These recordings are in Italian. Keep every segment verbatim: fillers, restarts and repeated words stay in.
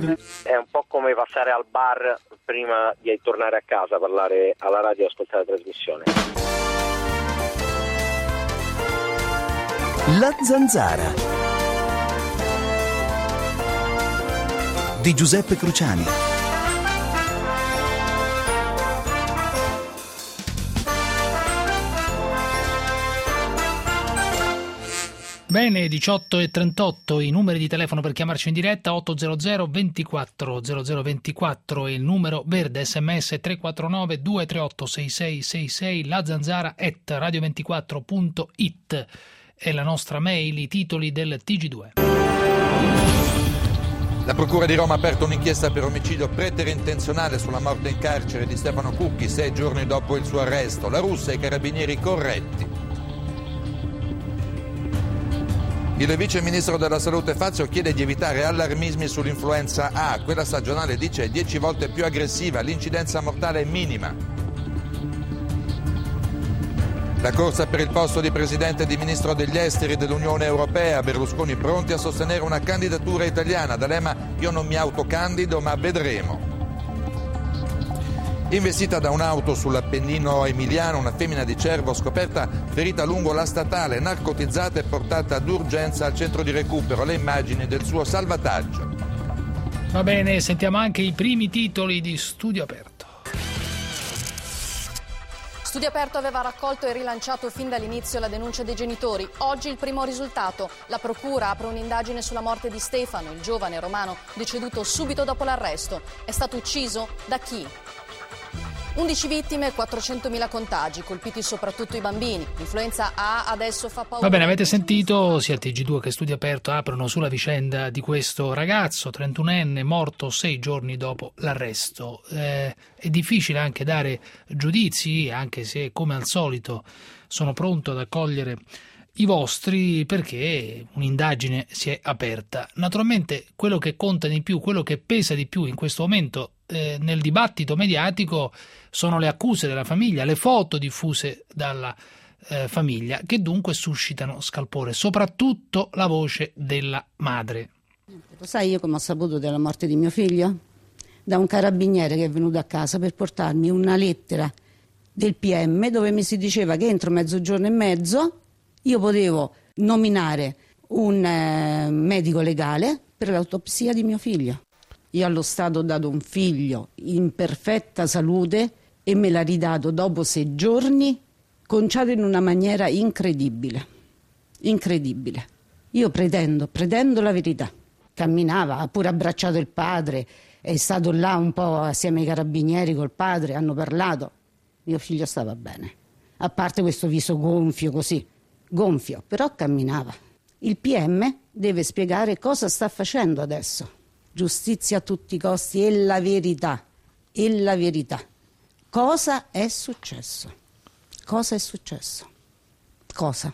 È un po' come passare al bar prima di tornare a casa, parlare alla radio e ascoltare la trasmissione. La Zanzara di Giuseppe Cruciani. Bene, diciotto e trentotto i numeri di telefono per chiamarci in diretta: otto zero zero ventiquattro zero zero ventiquattro e il numero verde sms tre quattro nove due tre otto sei sei sei sei, la zanzara at radio ventiquattro punto it è la nostra mail, i titoli del T G due. La Procura di Roma ha aperto un'inchiesta per omicidio preterintenzionale sulla morte in carcere di Stefano Cucchi sei giorni dopo il suo arresto. La Russa e i carabinieri corretti. Il vice ministro della Salute Fazio chiede di evitare allarmismi sull'influenza A. Quella stagionale, dice, è dieci volte più aggressiva, l'incidenza mortale è minima. La corsa per il posto di presidente e di ministro degli esteri dell'Unione Europea. Berlusconi pronti a sostenere una candidatura italiana. D'Alema: io non mi autocandido, ma vedremo. Investita da un'auto sull'Appennino emiliano, una femmina di Cervo scoperta ferita lungo la statale, narcotizzata e portata d'urgenza al centro di recupero. Le immagini del suo salvataggio. Va bene, sentiamo anche i primi titoli di Studio Aperto. Studio Aperto aveva raccolto e rilanciato fin dall'inizio la denuncia dei genitori. Oggi il primo risultato. La procura apre un'indagine sulla morte di Stefano, il giovane romano deceduto subito dopo l'arresto. È stato ucciso da chi? undici vittime e quattrocentomila contagi, colpiti soprattutto i bambini. L'influenza A adesso fa paura. Va bene, avete sentito, sia il T G due che Studio Aperto aprono sulla vicenda di questo ragazzo trentunenne morto sei giorni dopo l'arresto. Eh, è difficile anche dare giudizi, anche se come al solito sono pronto ad accogliere i vostri, perché un'indagine si è aperta. Naturalmente quello che conta di più, quello che pesa di più in questo momento eh, nel dibattito mediatico sono le accuse della famiglia, le foto diffuse dalla eh, famiglia, che dunque suscitano scalpore, soprattutto la voce della madre. Lo sai io come ho saputo della morte di mio figlio? Da un carabiniere che è venuto a casa per portarmi una lettera del P M dove mi si diceva che entro mezzogiorno e mezzo io potevo nominare un eh, medico legale per l'autopsia di mio figlio. Io allo Stato ho dato un figlio in perfetta salute e me l'ha ridato dopo sei giorni, conciato in una maniera incredibile. Incredibile. Io pretendo, pretendo la verità. Camminava, ha pure abbracciato il padre, è stato là un po' assieme ai carabinieri col padre, hanno parlato. Mio figlio stava bene, a parte questo viso gonfio così. Gonfio, però camminava. Il P M deve spiegare cosa sta facendo adesso. Giustizia a tutti i costi e la verità. E la verità. Cosa è successo? Cosa è successo? Cosa?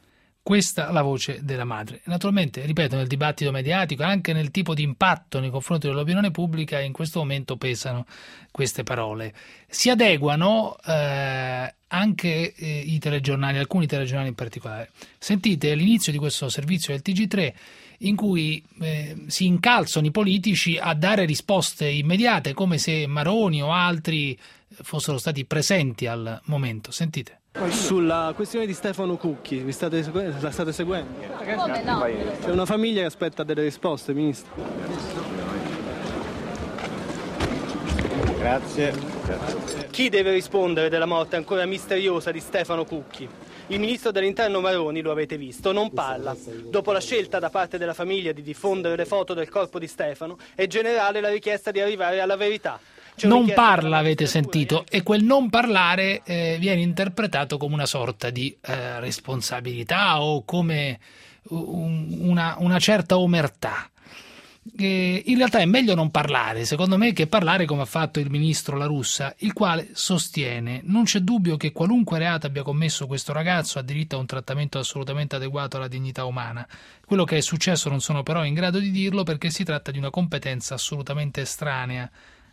Questa la voce della madre. Naturalmente, ripeto, nel dibattito mediatico, anche nel tipo di impatto nei confronti dell'opinione pubblica, in questo momento pesano queste parole. Si adeguano eh, anche eh, i telegiornali, alcuni telegiornali in particolare. Sentite l'inizio di questo servizio del T G tre in cui eh, si incalzano i politici a dare risposte immediate, come se Maroni o altri fossero stati presenti al momento. Sentite. Sulla questione di Stefano Cucchi, vi state segu- la state seguendo? Come no? C'è una famiglia che aspetta delle risposte, Ministro. Grazie. Grazie. Chi deve rispondere della morte ancora misteriosa di Stefano Cucchi? Il Ministro dell'Interno Maroni, lo avete visto, non parla. Dopo la scelta da parte della famiglia di diffondere le foto del corpo di Stefano, è generale la richiesta di arrivare alla verità. Non parla, avete sentito, e quel non parlare eh, viene interpretato come una sorta di eh, responsabilità o come un, una, una certa omertà. Eh, in realtà è meglio non parlare, secondo me, che parlare come ha fatto il ministro La Russa, il quale sostiene: non c'è dubbio che qualunque reato abbia commesso questo ragazzo ha diritto a un trattamento assolutamente adeguato alla dignità umana. Quello che è successo non sono però in grado di dirlo, perché si tratta di una competenza assolutamente estranea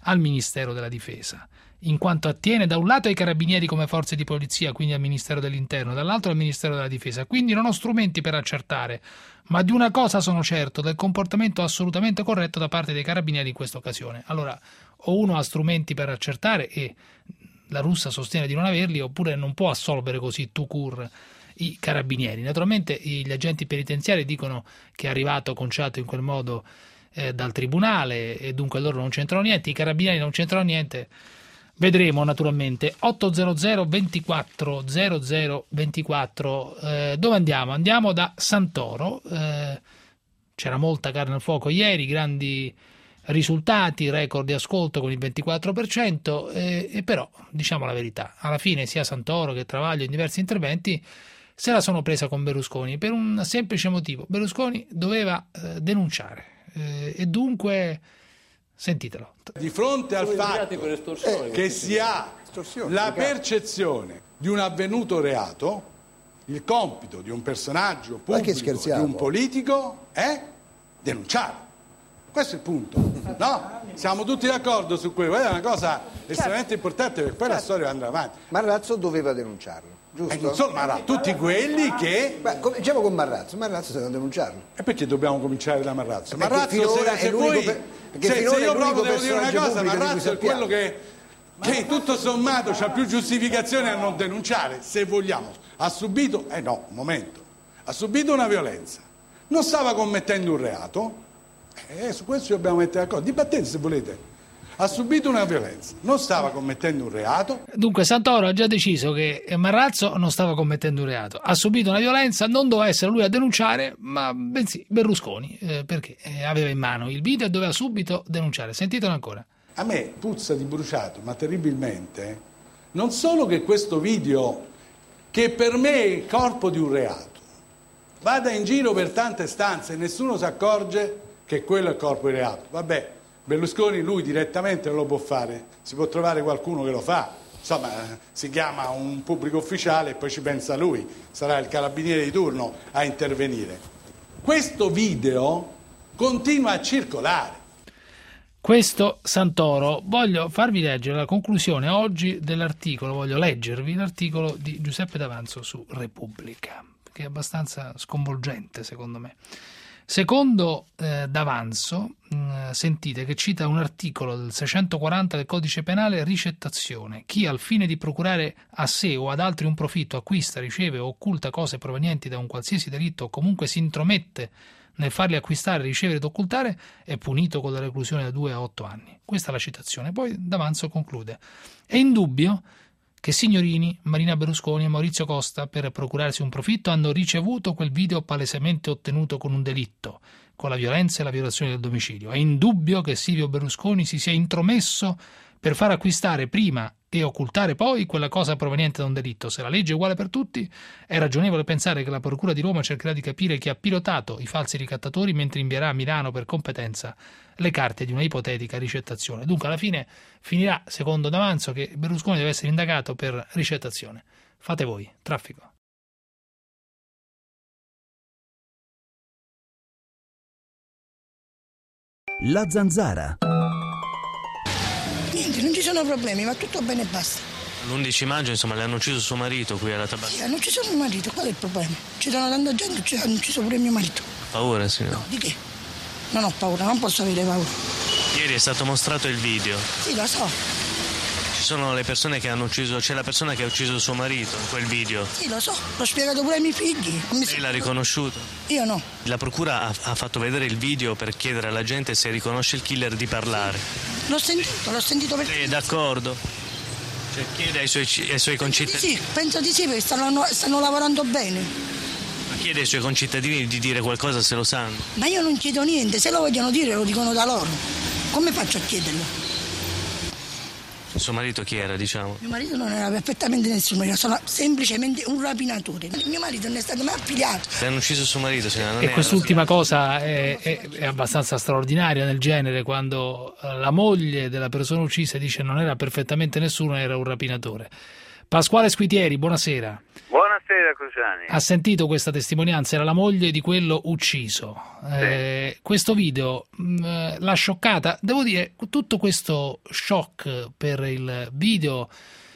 al Ministero della Difesa, in quanto attiene da un lato ai Carabinieri come forze di polizia, quindi al Ministero dell'Interno, dall'altro al Ministero della Difesa. Quindi non ho strumenti per accertare, ma di una cosa sono certo, del comportamento assolutamente corretto da parte dei Carabinieri in questa occasione. Allora, o uno ha strumenti per accertare e la Russa sostiene di non averli, oppure non può assolvere così tout court i Carabinieri. Naturalmente gli agenti penitenziari dicono che è arrivato conciato in quel modo eh, dal Tribunale e dunque loro non c'entrano niente, i Carabinieri non c'entrano niente. Vedremo naturalmente. Ottocento ventiquattro zero zero ventiquattro, eh, dove andiamo? Andiamo da Santoro, eh, c'era molta carne al fuoco ieri, grandi risultati, record di ascolto con il ventiquattro per cento, eh, e però diciamo la verità, alla fine sia Santoro che Travaglio in diversi interventi se la sono presa con Berlusconi per un semplice motivo: Berlusconi doveva eh, denunciare eh, e dunque sentitelo. Di fronte al fatto che si ha la percezione di un avvenuto reato, il compito di un personaggio pubblico, di un politico, è denunciare. Questo è il punto, no? Siamo tutti d'accordo su quello, è una cosa estremamente importante perché poi la storia andrà avanti. Marrazzo doveva denunciarlo, giusto? E non solo Marrazzo, tutti quelli che... Beh, cominciamo con Marrazzo, Marrazzo deve denunciarlo. E perché dobbiamo cominciare da Marrazzo? Perché Marrazzo, se, se voi... Per... Se, se io proprio devo dire una cosa, Marrazzo è quello che, che tutto sommato ha più giustificazione a non denunciare, se vogliamo. Ha subito, eh no, un momento, ha subito una violenza, non stava commettendo un reato, e eh, su questo ci dobbiamo mettere d'accordo, dibattete se volete. Ha subito una violenza, non stava commettendo un reato. Dunque Santoro ha già deciso che Marrazzo non stava commettendo un reato, ha subito una violenza, non doveva essere lui a denunciare, ma bensì Berlusconi, eh, perché aveva in mano il video e doveva subito denunciare. Sentitelo ancora. A me puzza di bruciato, ma terribilmente, non solo che questo video, che per me è il corpo di un reato, vada in giro per tante stanze e nessuno si accorge che quello è il corpo di reato. Vabbè, Berlusconi lui direttamente non lo può fare, si può trovare qualcuno che lo fa, insomma si chiama un pubblico ufficiale e poi ci pensa lui, sarà il carabiniere di turno a intervenire. Questo video continua a circolare. Questo Santoro. Voglio farvi leggere la conclusione oggi dell'articolo, voglio leggervi l'articolo di Giuseppe D'Avanzo su Repubblica, che è abbastanza sconvolgente secondo me. Secondo eh, D'Avanzo, mh, sentite che cita un articolo del seicentoquaranta del Codice Penale, ricettazione. Chi al fine di procurare a sé o ad altri un profitto acquista, riceve o occulta cose provenienti da un qualsiasi delitto o comunque si intromette nel farli acquistare, ricevere ed occultare è punito con la reclusione da due a otto anni. Questa è la citazione. Poi D'Avanzo conclude: è indubbio che Signorini, Marina Berlusconi e Maurizio Costa, per procurarsi un profitto, hanno ricevuto quel video palesemente ottenuto con un delitto, con la violenza e la violazione del domicilio. È indubbio che Silvio Berlusconi si sia intromesso per far acquistare prima e occultare poi quella cosa proveniente da un delitto. Se la legge è uguale per tutti, è ragionevole pensare che la Procura di Roma cercherà di capire chi ha pilotato i falsi ricattatori mentre invierà a Milano per competenza le carte di una ipotetica ricettazione. Dunque alla fine finirà, secondo D'Avanzo, che Berlusconi deve essere indagato per ricettazione. Fate voi. Traffico. La Zanzara. Niente, non ci sono problemi, va tutto bene e basta. L'undici maggio, insomma, le hanno ucciso suo marito qui alla tabacca. Sì, hanno ucciso mio marito, qual è il problema? Ci sono tanta gente, ci hanno ucciso pure mio marito. Paura, signor? No, di che? Non ho paura, non posso avere paura. Ieri è stato mostrato il video. Sì, lo so. Ci sono le persone che hanno ucciso, c'è la persona che ha ucciso suo marito in quel video. Sì, lo so, l'ho spiegato pure ai miei figli. Lei l'ha riconosciuto? Io no. La procura ha, ha fatto vedere il video per chiedere alla gente se riconosce il killer di parlare. Sì. L'ho sentito, l'ho sentito per... Lei è d'accordo? Cioè chiede ai suoi, ai suoi concittadini? Sì, penso di sì, perché stanno, stanno lavorando bene. Ma chiede ai suoi concittadini di dire qualcosa se lo sanno? Ma io non chiedo niente, se lo vogliono dire lo dicono da loro. Come faccio a chiederlo? Il suo marito chi era, diciamo? Mio marito non era perfettamente nessuno, era solo semplicemente un rapinatore. Mio marito non è stato mai affiliato. Le hanno ucciso suo marito, signora, non E era, quest'ultima cosa è, è, è abbastanza straordinaria nel genere, quando la moglie della persona uccisa dice non era perfettamente nessuno, era un rapinatore. Pasquale Squitieri, buonasera. Buonasera Buonasera Cruciani. Ha sentito questa testimonianza, era la moglie di quello ucciso. Sì. Eh, questo video mh, l'ha scioccata. Devo dire, tutto questo shock per il video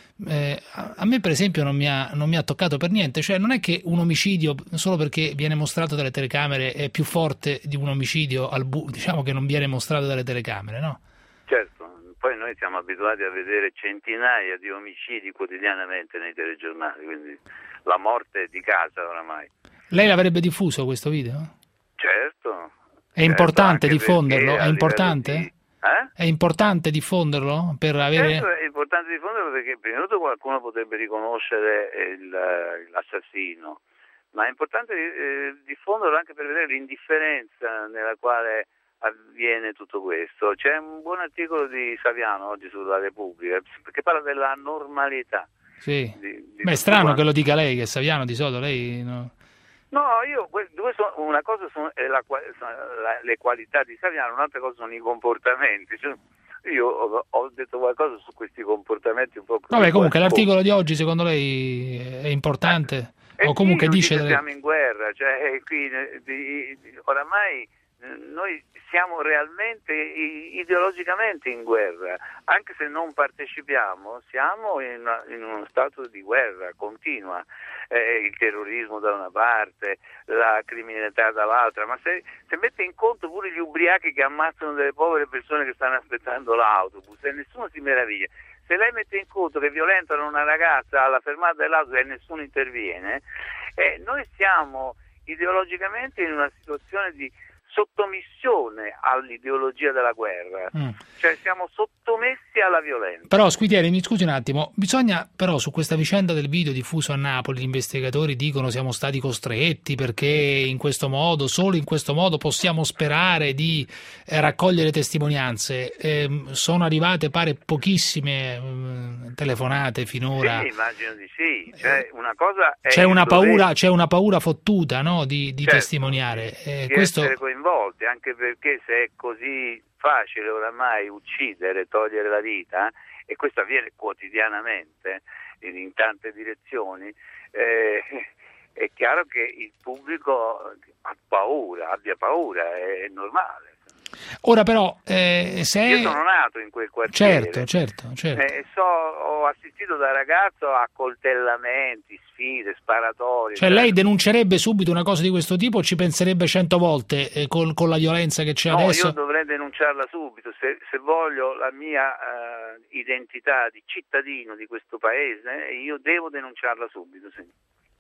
eh, a me per esempio non mi, ha, non mi ha toccato per niente. Cioè non è che un omicidio, solo perché viene mostrato dalle telecamere, è più forte di un omicidio al bu- diciamo che non viene mostrato dalle telecamere, no? Certo, poi noi siamo abituati a vedere centinaia di omicidi quotidianamente nei telegiornali, quindi la morte è di casa oramai. Lei l'avrebbe diffuso questo video? Certo. È importante certo, diffonderlo? È importante? Di... Eh? È importante diffonderlo per avere... Certo, è importante diffonderlo perché prima di tutto qualcuno potrebbe riconoscere il, l'assassino, ma è importante eh, diffonderlo anche per vedere l'indifferenza nella quale avviene tutto questo. C'è un buon articolo di Saviano oggi sulla Repubblica che parla della normalità. Sì. Di, di Beh, è strano quanto... che lo dica lei, che Saviano di solito lei... No? No, io questo, una cosa sono, è la, sono la, le qualità di Saviano, un'altra cosa sono i comportamenti. Cioè, io ho, ho detto qualcosa su questi comportamenti un po'. Vabbè, comunque l'articolo di oggi secondo lei è importante? Eh, o comunque sì, dice che siamo in guerra, cioè qui di, di, oramai noi siamo realmente ideologicamente in guerra, anche se non partecipiamo, siamo in, una, in uno stato di guerra continua, eh, il terrorismo da una parte, la criminalità dall'altra, ma se, se mette in conto pure gli ubriachi che ammazzano delle povere persone che stanno aspettando l'autobus e nessuno si meraviglia, se lei mette in conto che violentano una ragazza alla fermata dell'autobus e nessuno interviene, eh, noi siamo ideologicamente in una situazione di sottomissione all'ideologia della guerra, mm. cioè siamo sottomessi alla violenza. Però Squitieri, mi scusi un attimo, bisogna però su questa vicenda del video diffuso a Napoli, gli investigatori dicono siamo stati costretti perché in questo modo, solo in questo modo possiamo sperare di eh, raccogliere testimonianze. Eh, sono arrivate pare pochissime eh, telefonate finora. Sì, immagino di sì, cioè, una cosa è c'è una paura, c'è una paura fottuta, no, di, di certo, testimoniare. Eh, di questo... essere coinvolti, anche perché se è così facile oramai uccidere, togliere la vita, e questo avviene quotidianamente in, in tante direzioni, eh, è chiaro che il pubblico ha paura, abbia paura, è normale. Ora però, eh, se... Io sono nato in quel quartiere. Certo, certo, certo. Eh, so, ho assistito da ragazzo a coltellamenti, sfide, sparatorie. Cioè lei denuncerebbe subito una cosa di questo tipo o ci penserebbe cento volte eh, con, con la violenza che c'è no, adesso? No, io dovrei denunciarla subito. Se, se voglio la mia uh, identità di cittadino di questo paese, io devo denunciarla subito, sì.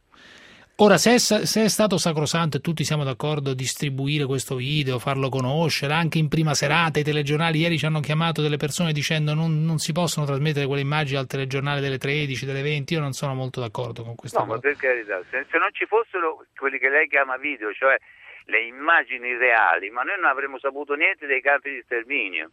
Ora, se è, se è stato sacrosanto e tutti siamo d'accordo distribuire questo video, farlo conoscere, anche in prima serata, i telegiornali ieri ci hanno chiamato delle persone dicendo non, non si possono trasmettere quelle immagini al telegiornale delle tredici, delle venti, io non sono molto d'accordo con questa no, cosa. No, ma per carità, se, se non ci fossero quelli che lei chiama video, cioè le immagini reali, ma noi non avremmo saputo niente dei campi di sterminio.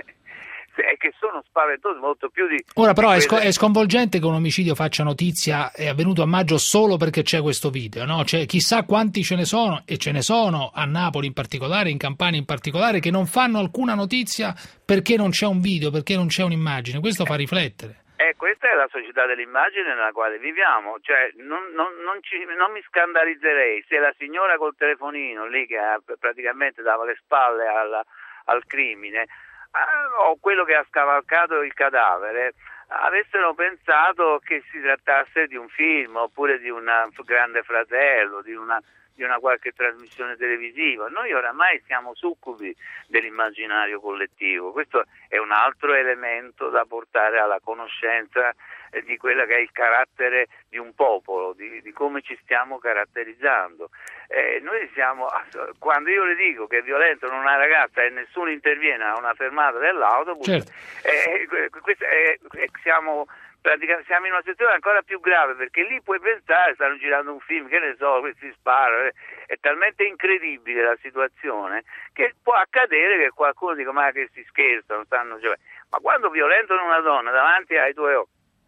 E che sono spaventose molto più di... Ora però di è, sco- quelle... è sconvolgente che un omicidio faccia notizia, è avvenuto a maggio solo perché c'è questo video, no? Cioè chissà quanti ce ne sono, e ce ne sono a Napoli in particolare, in Campania in particolare, che non fanno alcuna notizia perché non c'è un video, perché non c'è un'immagine. Questo fa riflettere. Eh, questa è la società dell'immagine nella quale viviamo, cioè non, non, non, ci, non mi scandalizzerei se la signora col telefonino lì che ha, praticamente dava le spalle alla, al crimine, o quello che ha scavalcato il cadavere avessero pensato che si trattasse di un film oppure di un Grande Fratello, di una, di una qualche trasmissione televisiva. Noi oramai siamo succubi dell'immaginario collettivo, questo è un altro elemento da portare alla conoscenza di quella che è il carattere di un popolo, di, di come ci stiamo caratterizzando. Eh, noi siamo, quando io le dico che violentano una ragazza e nessuno interviene a una fermata dell'autobus, certo. eh, questo è, siamo, praticamente, siamo in una situazione ancora più grave, perché lì puoi pensare, stanno girando un film, che ne so, questi sparano, è talmente incredibile la situazione che può accadere che qualcuno dica ma che si scherzano, stanno giocando. Ma quando violentano una donna davanti ai tuoi occhi,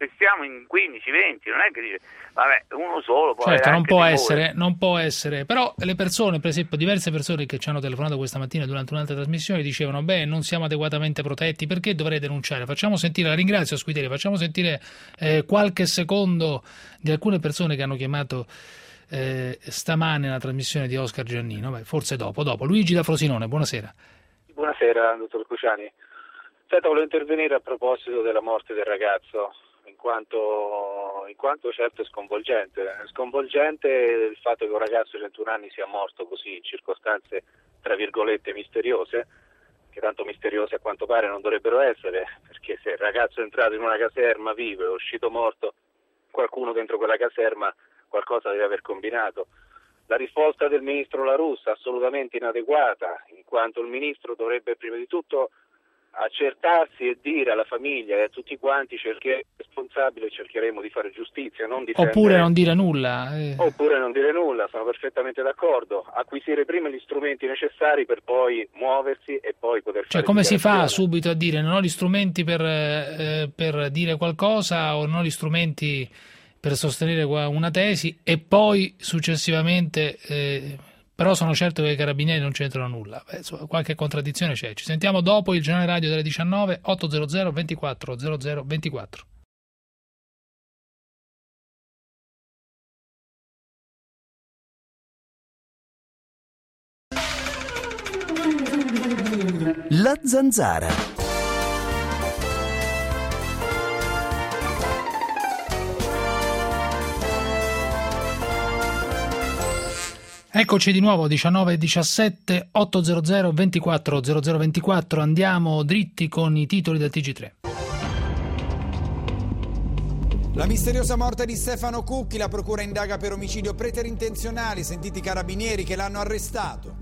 stiamo in quindici venti, non è che dice vabbè uno solo può certo, avere non anche può timore. essere, non può essere, però le persone, per esempio diverse persone che ci hanno telefonato questa mattina durante un'altra trasmissione dicevano beh non siamo adeguatamente protetti, perché dovrei denunciare? Facciamo sentire, la ringrazio Scuderia, facciamo sentire eh, qualche secondo di alcune persone che hanno chiamato eh, stamane la trasmissione di Oscar Giannino. Beh, forse dopo, dopo. Luigi da Frosinone, buonasera. Buonasera dottor Cruciani. Senta, volevo intervenire a proposito della morte del ragazzo, in quanto, in quanto certo è sconvolgente. È sconvolgente il fatto che un ragazzo di ventuno anni sia morto così in circostanze tra virgolette misteriose, che tanto misteriose a quanto pare non dovrebbero essere, perché se il ragazzo è entrato in una caserma vivo e è uscito morto, qualcuno dentro quella caserma qualcosa deve aver combinato. La risposta del ministro La Russa assolutamente inadeguata, in quanto il ministro dovrebbe prima di tutto accertarsi e dire alla famiglia e a tutti quanti cercheremo responsabile, cercheremo di fare giustizia, non di oppure non dire nulla eh. oppure non dire nulla, sono perfettamente d'accordo, acquisire prima gli strumenti necessari per poi muoversi e poi poter cioè fare come si fa subito a dire non ho gli strumenti per, eh, per dire qualcosa o non ho gli strumenti per sostenere una tesi e poi successivamente eh, però sono certo che i carabinieri non c'entrano nulla. Beh, insomma, qualche contraddizione c'è. Ci sentiamo dopo il giornale radio delle diciannove, ottocento ventiquattro zero zero ventiquattro. La Zanzara. Eccoci di nuovo, diciannove e diciassette, ottocento ventiquattro zero zero ventiquattro, andiamo dritti con i titoli del T G tre. La misteriosa morte di Stefano Cucchi, la procura indaga per omicidio preterintenzionale, sentiti i carabinieri che l'hanno arrestato.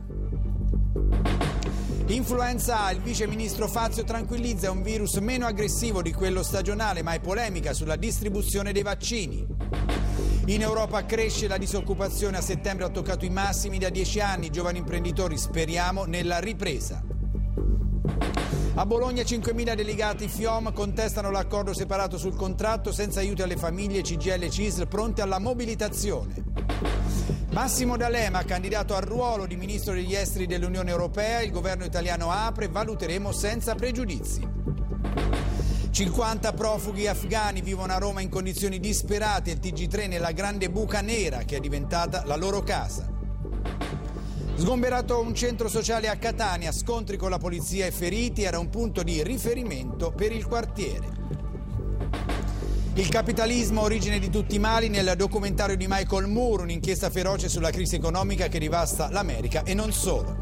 Influenza A, il vice ministro Fazio tranquillizza, è un virus meno aggressivo di quello stagionale, ma è polemica sulla distribuzione dei vaccini. In Europa cresce la disoccupazione, a settembre ha toccato i massimi da dieci anni, giovani imprenditori speriamo nella ripresa. A Bologna cinquemila delegati F I O M contestano l'accordo separato sul contratto, senza aiuti alle famiglie, C G I L e C I S L pronte alla mobilitazione. Massimo D'Alema, candidato al ruolo di ministro degli esteri dell'Unione Europea, il governo italiano apre, valuteremo senza pregiudizi. cinquanta profughi afghani vivono a Roma in condizioni disperate, il T G tre nella grande buca nera che è diventata la loro casa. Sgomberato un centro sociale a Catania, scontri con la polizia e feriti, era un punto di riferimento per il quartiere. Il capitalismo, origine di tutti i mali, nel documentario di Michael Moore, un'inchiesta feroce sulla crisi economica che rivasta l'America e non solo.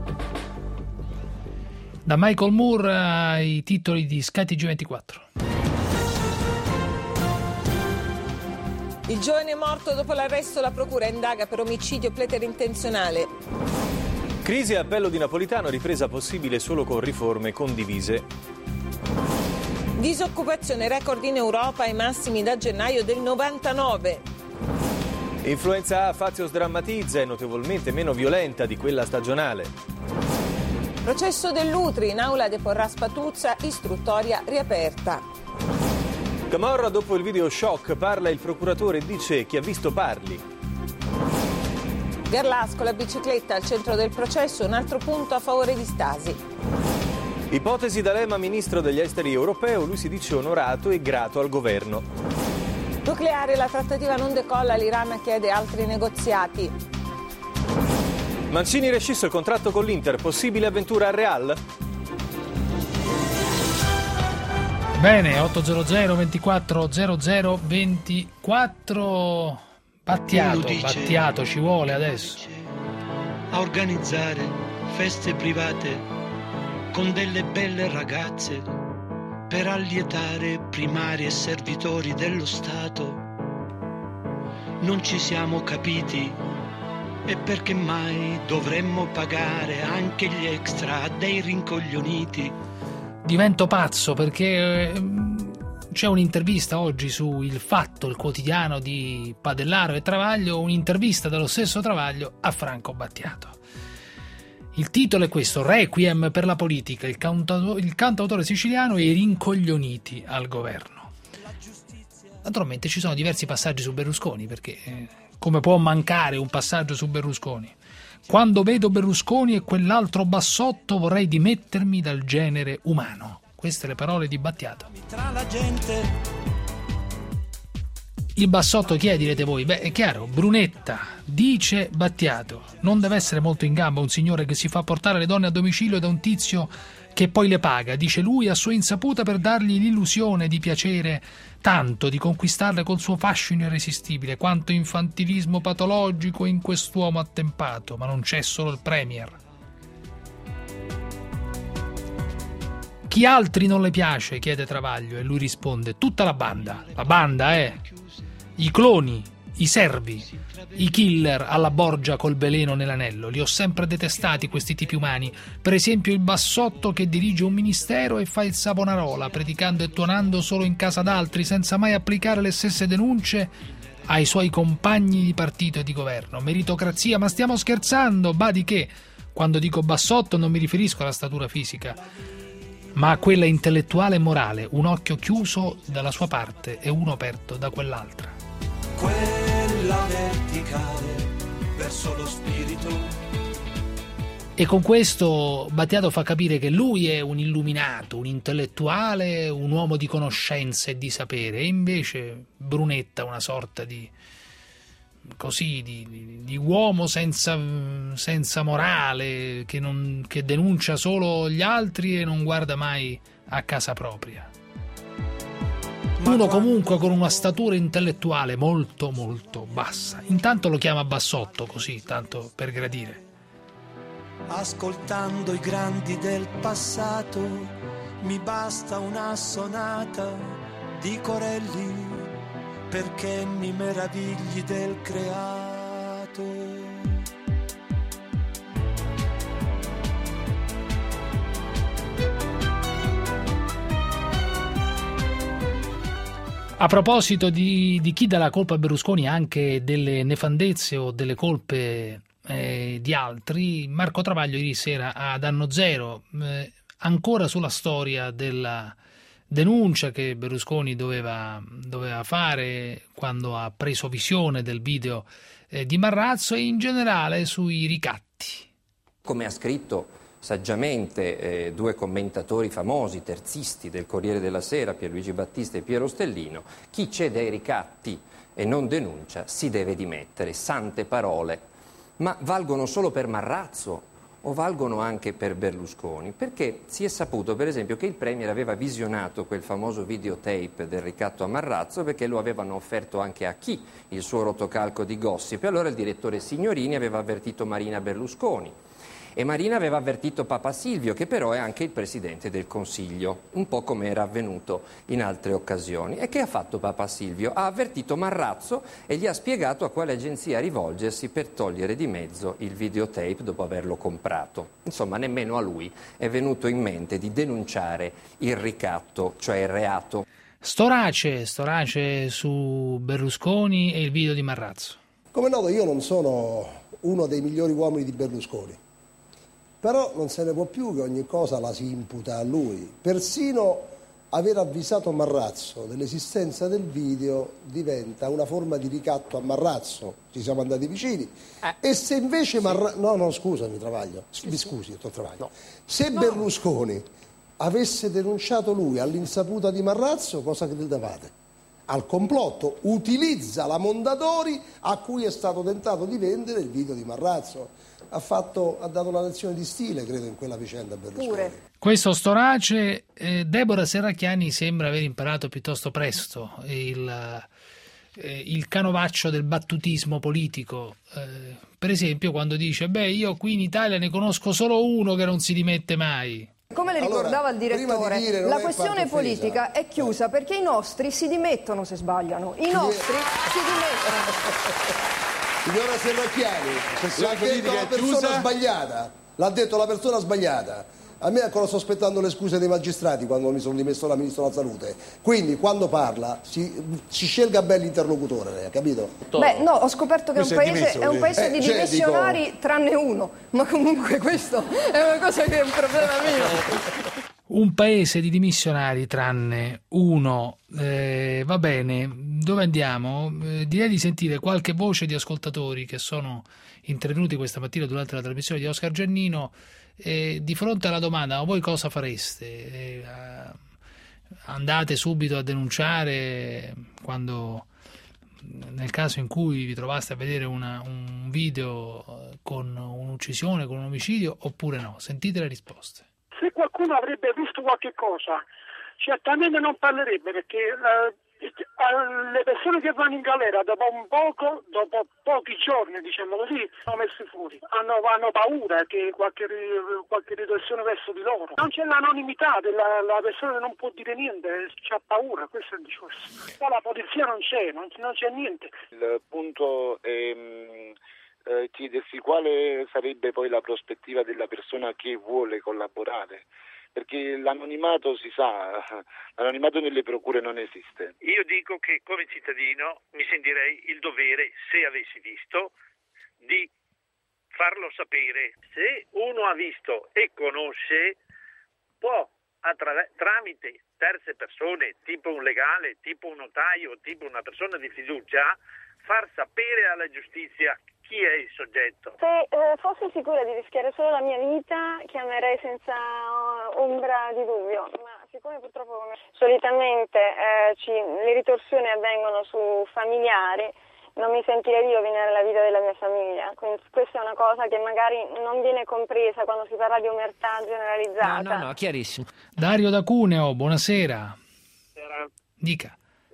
Da Michael Moore ai titoli di Sky T G ventiquattro. Il giovane è morto dopo l'arresto, la procura indaga per omicidio preterintenzionale. Crisi e appello di Napolitano, ripresa possibile solo con riforme condivise. Disoccupazione record in Europa ai massimi da gennaio del novantanove. Influenza A, Fazio sdrammatizza, è notevolmente meno violenta di quella stagionale. Processo dell'Utri, in aula deporrà Spatuzza, istruttoria riaperta. Camorra dopo il video shock, parla il procuratore, dice chi ha visto parli. Garlasco, la bicicletta al centro del processo, un altro punto a favore di Stasi. Ipotesi D'Alema, ministro degli esteri europeo, lui si dice onorato e grato al governo. Nucleare, la trattativa non decolla, l'Iran chiede altri negoziati. Mancini rescisso il contratto con l'Inter, possibile avventura al Real? Bene, ottocento ventiquattro zero zero ventiquattro. Battiato, Battiato ci vuole adesso. A organizzare feste private con delle belle ragazze per allietare primari e servitori dello Stato. Non ci siamo capiti e perché mai dovremmo pagare anche gli extra a dei rincoglioniti? Divento pazzo perché c'è un'intervista oggi su Il Fatto, il quotidiano di Padellaro e Travaglio, un'intervista dallo stesso Travaglio a Franco Battiato. Il titolo è questo: Requiem per la politica, il, cantauto- il cantautore siciliano e i rincoglioniti al governo. Naturalmente ci sono diversi passaggi su Berlusconi, perché eh, come può mancare un passaggio su Berlusconi? Quando vedo Berlusconi e quell'altro bassotto vorrei dimettermi dal genere umano. Queste le parole di Battiato. Tra la gente. Il bassotto chi è, direte voi? Beh, è chiaro, Brunetta. Dice Battiato: non deve essere molto in gamba un signore che si fa portare le donne a domicilio da un tizio che poi le paga, dice lui, a sua insaputa, per dargli l'illusione di piacere tanto, di conquistarle col suo fascino irresistibile. Quanto infantilismo patologico in quest'uomo attempato. Ma non c'è solo il Premier. Chi altri non le piace? Chiede Travaglio, e lui risponde: tutta la banda. La banda, eh? I cloni, i servi, i killer alla Borgia col veleno nell'anello. Li ho sempre detestati questi tipi umani. Per esempio il bassotto che dirige un ministero e fa il Savonarola, predicando e tuonando solo in casa d'altri, senza mai applicare le stesse denunce ai suoi compagni di partito e di governo. Meritocrazia, ma stiamo scherzando? Badi che, quando dico bassotto, non mi riferisco alla statura fisica, ma a quella intellettuale e morale, un occhio chiuso dalla sua parte e uno aperto da quell'altra. Quella verticale verso lo spirito. E con questo Battiato fa capire che lui è un illuminato, un intellettuale, un uomo di conoscenza e di sapere, e invece Brunetta una sorta di così di, di, di uomo senza, senza morale, che, non, che denuncia solo gli altri e non guarda mai a casa propria. Uno comunque con una statura intellettuale molto molto bassa. Intanto lo chiama bassotto, così, tanto per gradire. Ascoltando i grandi del passato mi basta una sonata di Corelli perché mi meravigli del creato. A proposito di, di chi dà la colpa a Berlusconi, anche delle nefandezze o delle colpe eh, di altri, Marco Travaglio ieri sera ad Anno Zero, eh, ancora sulla storia della denuncia che Berlusconi doveva, doveva fare quando ha preso visione del video eh, di Marrazzo, e in generale sui ricatti. Come ha scritto saggiamente eh, due commentatori famosi, terzisti del Corriere della Sera, Pierluigi Battista e Piero Stellino, chi cede ai ricatti e non denuncia si deve dimettere. Sante parole, ma valgono solo per Marrazzo o valgono anche per Berlusconi? Perché si è saputo, per esempio, che il Premier aveva visionato quel famoso videotape del ricatto a Marrazzo perché lo avevano offerto anche a chi, il suo rotocalco di gossip, e allora il direttore Signorini aveva avvertito Marina Berlusconi. E Marina aveva avvertito Papa Silvio, che però è anche il Presidente del Consiglio, un po' come era avvenuto in altre occasioni. E che ha fatto Papa Silvio? Ha avvertito Marrazzo e gli ha spiegato a quale agenzia rivolgersi per togliere di mezzo il videotape dopo averlo comprato. Insomma, nemmeno a lui è venuto in mente di denunciare il ricatto, cioè il reato. Storace, storace su Berlusconi e il video di Marrazzo. Come è noto, io non sono uno dei migliori uomini di Berlusconi. Però non se ne può più che ogni cosa la si imputa a lui. Persino aver avvisato Marrazzo dell'esistenza del video diventa una forma di ricatto a Marrazzo. Ci siamo andati vicini. Eh, e se invece sì. Marrazzo... No, no, scusami, Travaglio. Sì, Mi sì. scusi, dottor Travaglio. No. Se no. Berlusconi avesse denunciato lui all'insaputa di Marrazzo, cosa credevate? Al complotto. Utilizza la Mondadori a cui è stato tentato di vendere il video di Marrazzo. Ha, fatto, ha dato una lezione di stile, credo, in quella vicenda Berlusconi. Pure. Questo Storace, eh, Deborah Serracchiani sembra aver imparato piuttosto presto il, eh, il canovaccio del battutismo politico. Eh, per esempio quando dice, beh, io qui in Italia ne conosco solo uno che non si dimette mai. Come le ricordava allora, il direttore, di la questione politica è chiusa perché i nostri si dimettono se sbagliano. I nostri si dimettono. Signora Serracchiani, l'ha detto la persona sbagliata, l'ha detto la persona sbagliata. A me ancora sto aspettando le scuse dei magistrati quando mi sono dimesso da Ministro della Salute. Quindi quando parla si, si scelga bene l'interlocutore, lei ha capito? Beh, no, ho scoperto che è un paese, dimesso, è un paese eh, di cioè, dimissionari dico... tranne uno, ma comunque questo è una cosa che è un problema mio. Un paese di dimissionari tranne uno, eh, va bene. dove andiamo? Eh, direi di sentire qualche voce di ascoltatori che sono intervenuti questa mattina durante la trasmissione di Oscar Giannino, eh, di fronte alla domanda: voi cosa fareste? Eh, andate subito a denunciare quando, nel caso in cui vi trovaste a vedere una, un video con un'uccisione, con un omicidio, oppure no? Sentite le risposte. Se qualcuno avrebbe visto qualche cosa, certamente non parlerebbe, perché eh, le persone che vanno in galera dopo un poco, dopo pochi giorni, diciamo così, sono messi fuori. Hanno, hanno paura che qualche, qualche ritorsione verso di loro. Non c'è l'anonimità della la persona, non può dire niente, c'ha paura, questo è il discorso. Poi la polizia non c'è, non, non c'è niente. Il punto è eh, chiedersi quale sarebbe poi la prospettiva della persona che vuole collaborare. Perché l'anonimato, si sa, l'anonimato nelle procure non esiste. Io dico che come cittadino mi sentirei il dovere, se avessi visto, di farlo sapere. Se uno ha visto e conosce, può attraver- tramite terze persone, tipo un legale, tipo un notaio, tipo una persona di fiducia, far sapere alla giustizia chi è il soggetto. Se eh, fossi sicura di rischiare solo la mia vita, chiamerei senza uh, ombra di dubbio, ma siccome purtroppo solitamente eh, ci, le ritorsioni avvengono su familiari, non mi sentirei di rovinare la vita della mia famiglia. Quindi questa è una cosa che magari non viene compresa quando si parla di omertà generalizzata. No, no, no, chiarissimo. Dario da Cuneo, buonasera. Buonasera. Dica.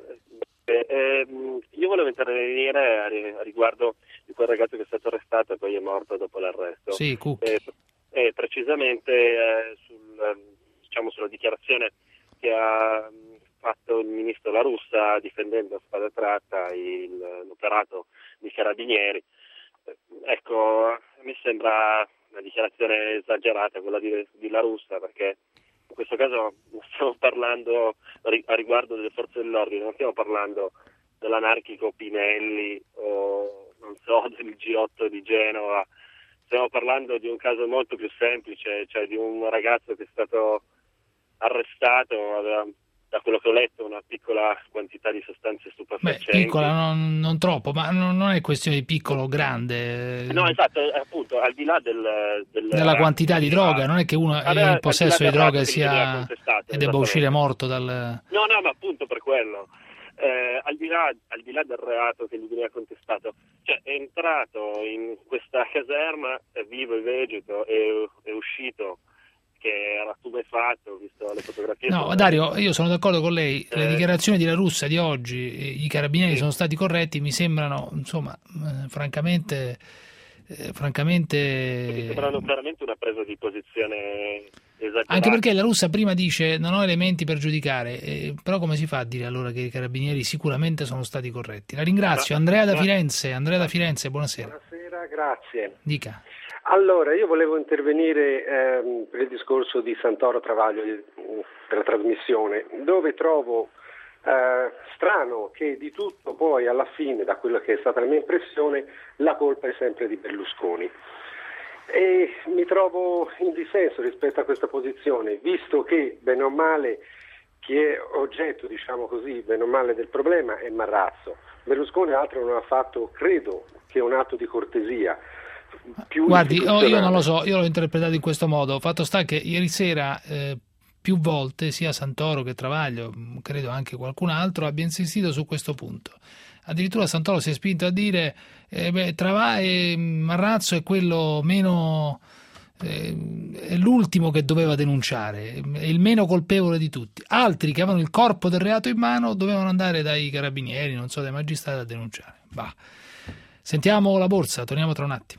Eh, eh, io volevo intervenire a riguardo di quel ragazzo che è stato arrestato e poi è morto dopo l'arresto. Sì, eh, eh, precisamente eh, sul, diciamo, sulla dichiarazione che ha fatto il ministro La Russa difendendo a spada tratta il, l'operato di Carabinieri. Eh, ecco, mi sembra una dichiarazione esagerata quella di, di La Russa, perché in questo caso stiamo parlando a riguardo delle forze dell'ordine, non stiamo parlando dell'anarchico Pinelli o non so del G otto di Genova, stiamo parlando di un caso molto più semplice, cioè di un ragazzo che è stato arrestato, aveva, da quello che ho letto, una piccola quantità di sostanze stupefacenti. Beh, piccola non, non troppo, ma non, non è questione di piccolo o grande. No, esatto, appunto, al di là del, del della quantità di droga, non è che uno è in possesso di droga sia e debba uscire morto dal... No, no, ma appunto per quello. Eh, al, di là, al di là del reato che gli veniva contestato, cioè è entrato in questa caserma, è vivo e vegeto, è, è uscito che era tumefatto, visto le fotografie. No, Dario, io sono d'accordo con lei, le eh, dichiarazioni di La Russa di oggi, i carabinieri sì. sono stati corretti, mi sembrano, insomma, eh, francamente... Eh, francamente mi sembrano veramente una presa di posizione esagerata. Anche perché La Russa prima dice non ho elementi per giudicare, eh, però come si fa a dire allora che i carabinieri sicuramente sono stati corretti? La ringrazio. Andrea da Firenze, Andrea da Firenze, buonasera. Buonasera, grazie. Dica. Allora, io volevo intervenire ehm, per il discorso di Santoro Travaglio per la trasmissione, dove trovo Uh, strano che di tutto poi alla fine, da quello che è stata la mia impressione, la colpa è sempre di Berlusconi e mi trovo in dissenso rispetto a questa posizione, visto che bene o male chi è oggetto, diciamo così, bene o male del problema è Marrazzo. Berlusconi altro non ha fatto, credo che è un atto di cortesia. Più Guardi, io non lo so, io l'ho interpretato in questo modo, fatto sta che ieri sera eh, più volte sia Santoro che Travaglio, credo anche qualcun altro, abbia insistito su questo punto. Addirittura Santoro si è spinto a dire eh, beh, Travaglio, Marrazzo è quello meno, eh, è l'ultimo che doveva denunciare, è il meno colpevole di tutti. Altri che avevano il corpo del reato in mano dovevano andare dai carabinieri, non so, dai magistrati a denunciare. Bah. Sentiamo la borsa, torniamo tra un attimo.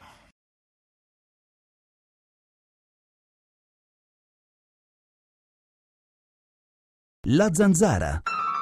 La Zanzara.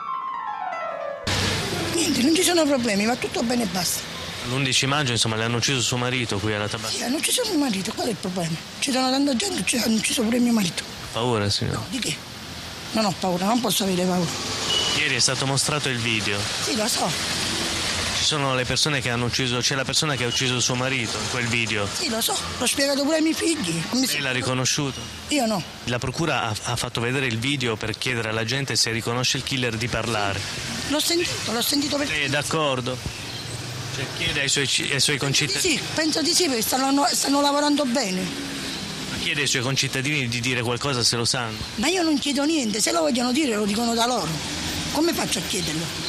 Niente, non ci sono problemi, va tutto bene e basta. L'undici maggio, insomma, le hanno ucciso suo marito qui alla Tabacca. Sì, hanno ucciso mio marito, qual è il problema? Ci sono tanta gente, ci hanno ucciso pure mio marito. Paura, signor? No, di che? Non ho paura, non posso avere paura. Ieri è stato mostrato il video. Sì, lo so. Ci sono le persone che hanno ucciso, c'è la persona che ha ucciso suo marito in quel video. Sì, lo so, l'ho spiegato pure ai miei figli. Lei l'ha riconosciuto? Io no. La procura ha, ha fatto vedere il video per chiedere alla gente se riconosce il killer di parlare. L'ho sentito, l'ho sentito per... Lei è d'accordo? Cioè chiede ai suoi, ai suoi concittadini... Sì, penso di sì, perché stanno, stanno lavorando bene. Ma chiede ai suoi concittadini di dire qualcosa se lo sanno? Ma io non chiedo niente, se lo vogliono dire lo dicono da loro. Come faccio a chiederlo?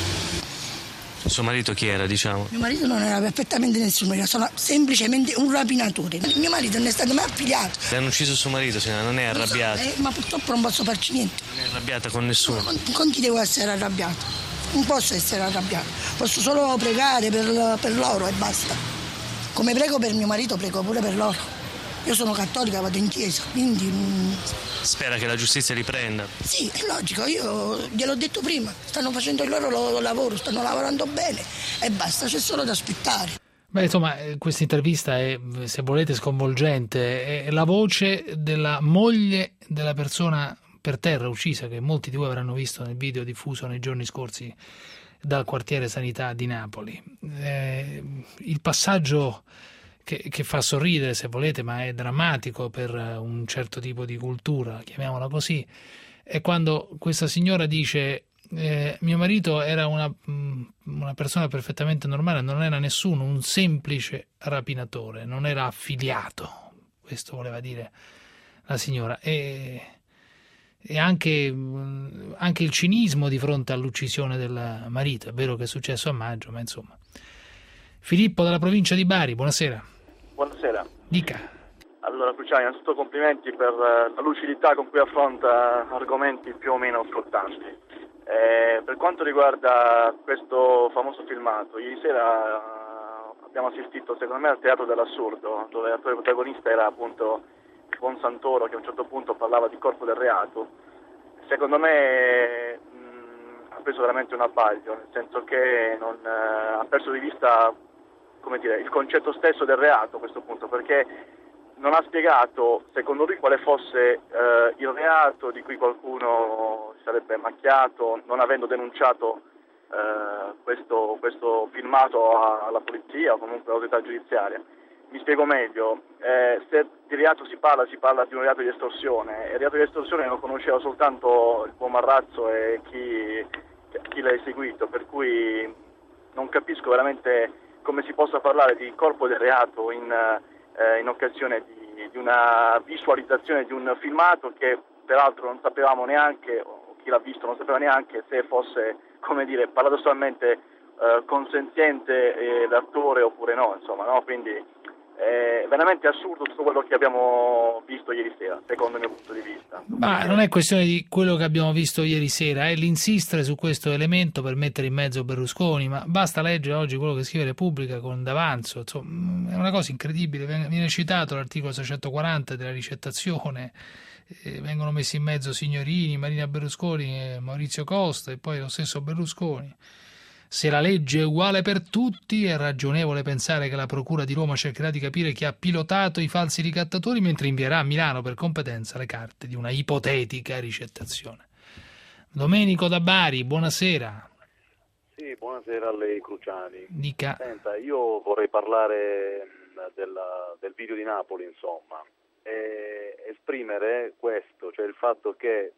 Suo marito chi era, diciamo? Mio marito non era perfettamente nessuno, era solo semplicemente un rapinatore. Mio marito non è stato mai affiliato. Le hanno ucciso suo marito, signora, non è arrabbiata? So, eh, ma purtroppo non posso farci niente. Non è arrabbiata con nessuno? Con, con chi devo essere arrabbiato? Non posso essere arrabbiato. Posso solo pregare per, per loro e basta. Come prego per mio marito, prego pure per loro. Io sono cattolica, vado in chiesa, quindi... Mm... Spera che la giustizia riprenda? Sì, è logico, io gliel'ho detto prima, stanno facendo il loro lavoro, stanno lavorando bene e basta, c'è solo da aspettare. Beh, insomma, questa intervista è, se volete, sconvolgente. È la voce della moglie della persona per terra uccisa, che molti di voi avranno visto nel video diffuso nei giorni scorsi dal quartiere Sanità di Napoli. Eh, il passaggio... Che, che fa sorridere, se volete, ma è drammatico per un certo tipo di cultura, chiamiamola così, è quando questa signora dice eh, mio marito era una, una persona perfettamente normale, non era nessuno, un semplice rapinatore, non era affiliato, questo voleva dire la signora, e, e anche, anche il cinismo di fronte all'uccisione del marito. È vero che è successo a maggio, ma insomma. Filippo dalla provincia di Bari, buonasera. Buonasera. Dica. Allora, Cruciani, innanzitutto complimenti per la lucidità con cui affronta argomenti più o meno scottanti. Eh, per quanto riguarda questo famoso filmato, ieri sera uh, abbiamo assistito, secondo me, al teatro dell'assurdo, dove l'attore protagonista era appunto il buon Santoro, che a un certo punto parlava di corpo del reato. Secondo me mh, ha preso veramente un abbaglio, nel senso che non, uh, ha perso di vista, come dire, il concetto stesso del reato a questo punto, perché non ha spiegato, secondo lui, quale fosse eh, il reato di cui qualcuno si sarebbe macchiato, non avendo denunciato eh, questo, questo filmato a, alla polizia o comunque all'autorità giudiziaria. Mi spiego meglio, eh, se di reato si parla, si parla di un reato di estorsione, e il reato di estorsione lo conosceva soltanto il buon Marrazzo e chi, chi l'ha eseguito, per cui non capisco veramente come si possa parlare di corpo del reato in, eh, in occasione di, di una visualizzazione di un filmato che peraltro non sapevamo neanche, o chi l'ha visto non sapeva neanche se fosse, come dire, paradossalmente eh, consenziente eh, l'attore oppure no, insomma, no? Quindi è veramente assurdo tutto quello che abbiamo visto ieri sera, secondo il mio punto di vista. Ma non è questione di quello che abbiamo visto ieri sera, è l'insistere su questo elemento per mettere in mezzo Berlusconi, ma basta leggere oggi quello che scrive Repubblica con D'Avanzo, insomma, è una cosa incredibile. Viene citato l'articolo seicentoquaranta della ricettazione, eh, vengono messi in mezzo Signorini, Marina Berlusconi e Maurizio Costa, e poi lo stesso Berlusconi. Se la legge è uguale per tutti, è ragionevole pensare che la Procura di Roma cercherà di capire chi ha pilotato i falsi ricattatori, mentre invierà a Milano per competenza le carte di una ipotetica ricettazione. Domenico da Bari, buonasera. Sì, buonasera a lei, Cruciani. Dica. Senta, io vorrei parlare della, del video di Napoli, insomma, e esprimere questo, cioè il fatto che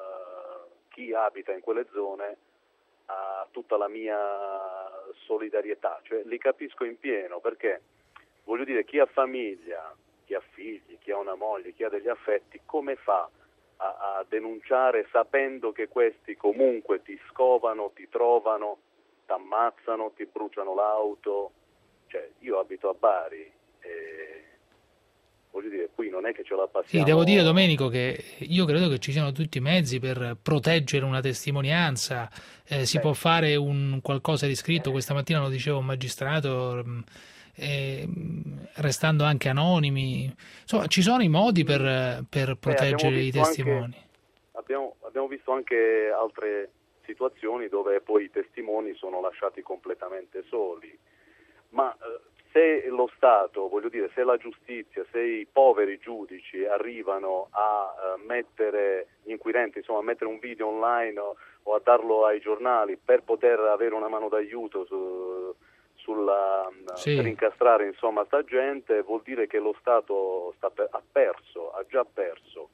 uh, chi abita in quelle zone ha tutta la mia solidarietà, cioè li capisco in pieno, perché voglio dire, chi ha famiglia, chi ha figli, chi ha una moglie, chi ha degli affetti, come fa a, a denunciare sapendo che questi comunque ti scovano, ti trovano, ti ammazzano, ti bruciano l'auto? Cioè, io abito a Bari e voglio dire, qui non è che ce la passiamo. Sì, devo dire, Domenico, che io credo che ci siano tutti i mezzi per proteggere una testimonianza, eh, si Beh. può fare un qualcosa di scritto, questa mattina lo diceva un magistrato, eh, restando anche anonimi, insomma ci sono i modi per, per proteggere Beh, i testimoni. Anche, abbiamo, abbiamo visto anche altre situazioni dove poi i testimoni sono lasciati completamente soli, ma eh, se lo Stato, voglio dire, se la giustizia, se i poveri giudici arrivano a uh, mettere gli inquirenti, insomma, a mettere un video online o, o a darlo ai giornali per poter avere una mano d'aiuto su, sulla, sì. per incastrare, insomma, sta gente, vuol dire che lo Stato sta per, ha perso, ha già perso.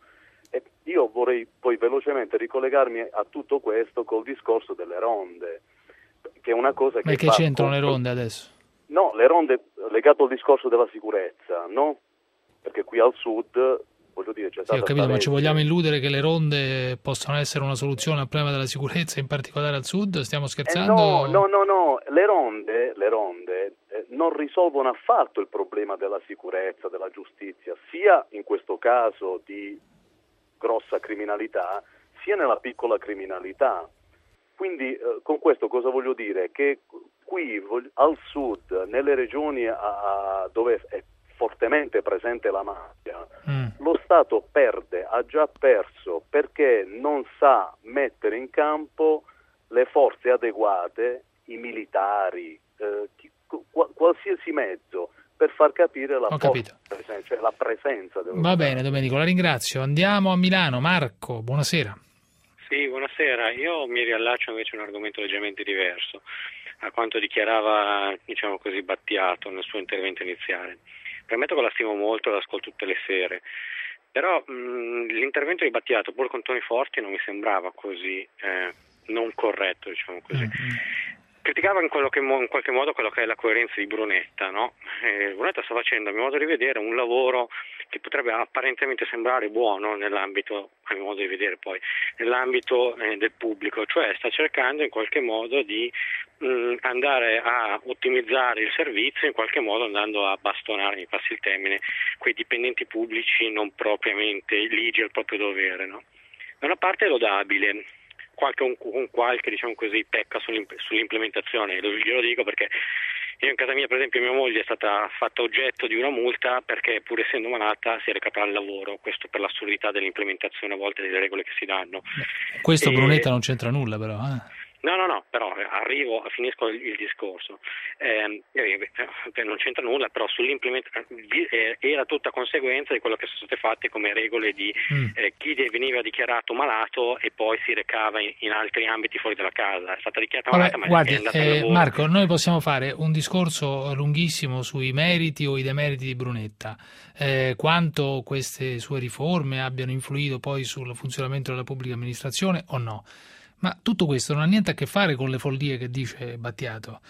E io vorrei poi velocemente ricollegarmi a tutto questo col discorso delle ronde, che è una cosa che... Ma che c'entrano contro... le ronde adesso? No, le ronde legato al discorso della sicurezza, no? Perché qui al sud... Voglio dire, c'è sì, ho capito, ma legge. ci vogliamo illudere che le ronde possano essere una soluzione al problema della sicurezza, in particolare al sud? Stiamo scherzando? Eh no, no, no, no, le ronde, le ronde eh, non risolvono affatto il problema della sicurezza, della giustizia, sia in questo caso di grossa criminalità, sia nella piccola criminalità. Quindi eh, con questo cosa voglio dire? Che qui voglio, al sud, nelle regioni a, a, dove è fortemente presente la mafia, mm. lo Stato perde, ha già perso, perché non sa mettere in campo le forze adeguate, i militari, eh, chi, qu- qualsiasi mezzo per far capire la Ho forza, cioè la presenza dello Va Stato. Bene, Domenico, la ringrazio. Andiamo a Milano. Marco, buonasera. Sì, buonasera. Io mi riallaccio invece a un argomento leggermente diverso, a quanto dichiarava, diciamo così, Battiato nel suo intervento iniziale. Premetto che la stimo molto, l'ascolto tutte le sere, però mh, l'intervento di Battiato, pur con toni forti, non mi sembrava così eh, non corretto, diciamo così. Mm-hmm. Criticava in, quello che, in qualche modo quello che è la coerenza di Brunetta, no? Eh, Brunetta sta facendo, a mio modo di vedere, un lavoro che potrebbe apparentemente sembrare buono nell'ambito, a mio modo di vedere poi, nell'ambito eh, del pubblico, cioè sta cercando in qualche modo di mh, andare a ottimizzare il servizio, in qualche modo andando a bastonare, mi passi il termine, quei dipendenti pubblici non propriamente ligi al proprio dovere, no? Da una parte è lodabile, qualche, un, un qualche diciamo così pecca sull'implementazione, glielo dico perché io in casa mia per esempio mia moglie è stata fatta oggetto di una multa perché pur essendo malata si è recata al lavoro, questo per l'assurdità dell'implementazione a volte delle regole che si danno. Questo e... Brunetta non c'entra nulla però eh. No, no, no, però arrivo, finisco il, il discorso. Eh, eh, non c'entra nulla, però sull'implementazione eh, era tutta conseguenza di quello che sono state fatte come regole di mm. eh, chi veniva dichiarato malato e poi si recava in, in altri ambiti fuori dalla casa. È stata dichiarata malata, Vabbè, ma guardi, è andata eh, al lavoro. Marco, noi possiamo fare un discorso lunghissimo sui meriti o i demeriti di Brunetta, eh, quanto queste sue riforme abbiano influito poi sul funzionamento della pubblica amministrazione o no. Ma tutto questo non ha niente a che fare con le follie che dice Battiato,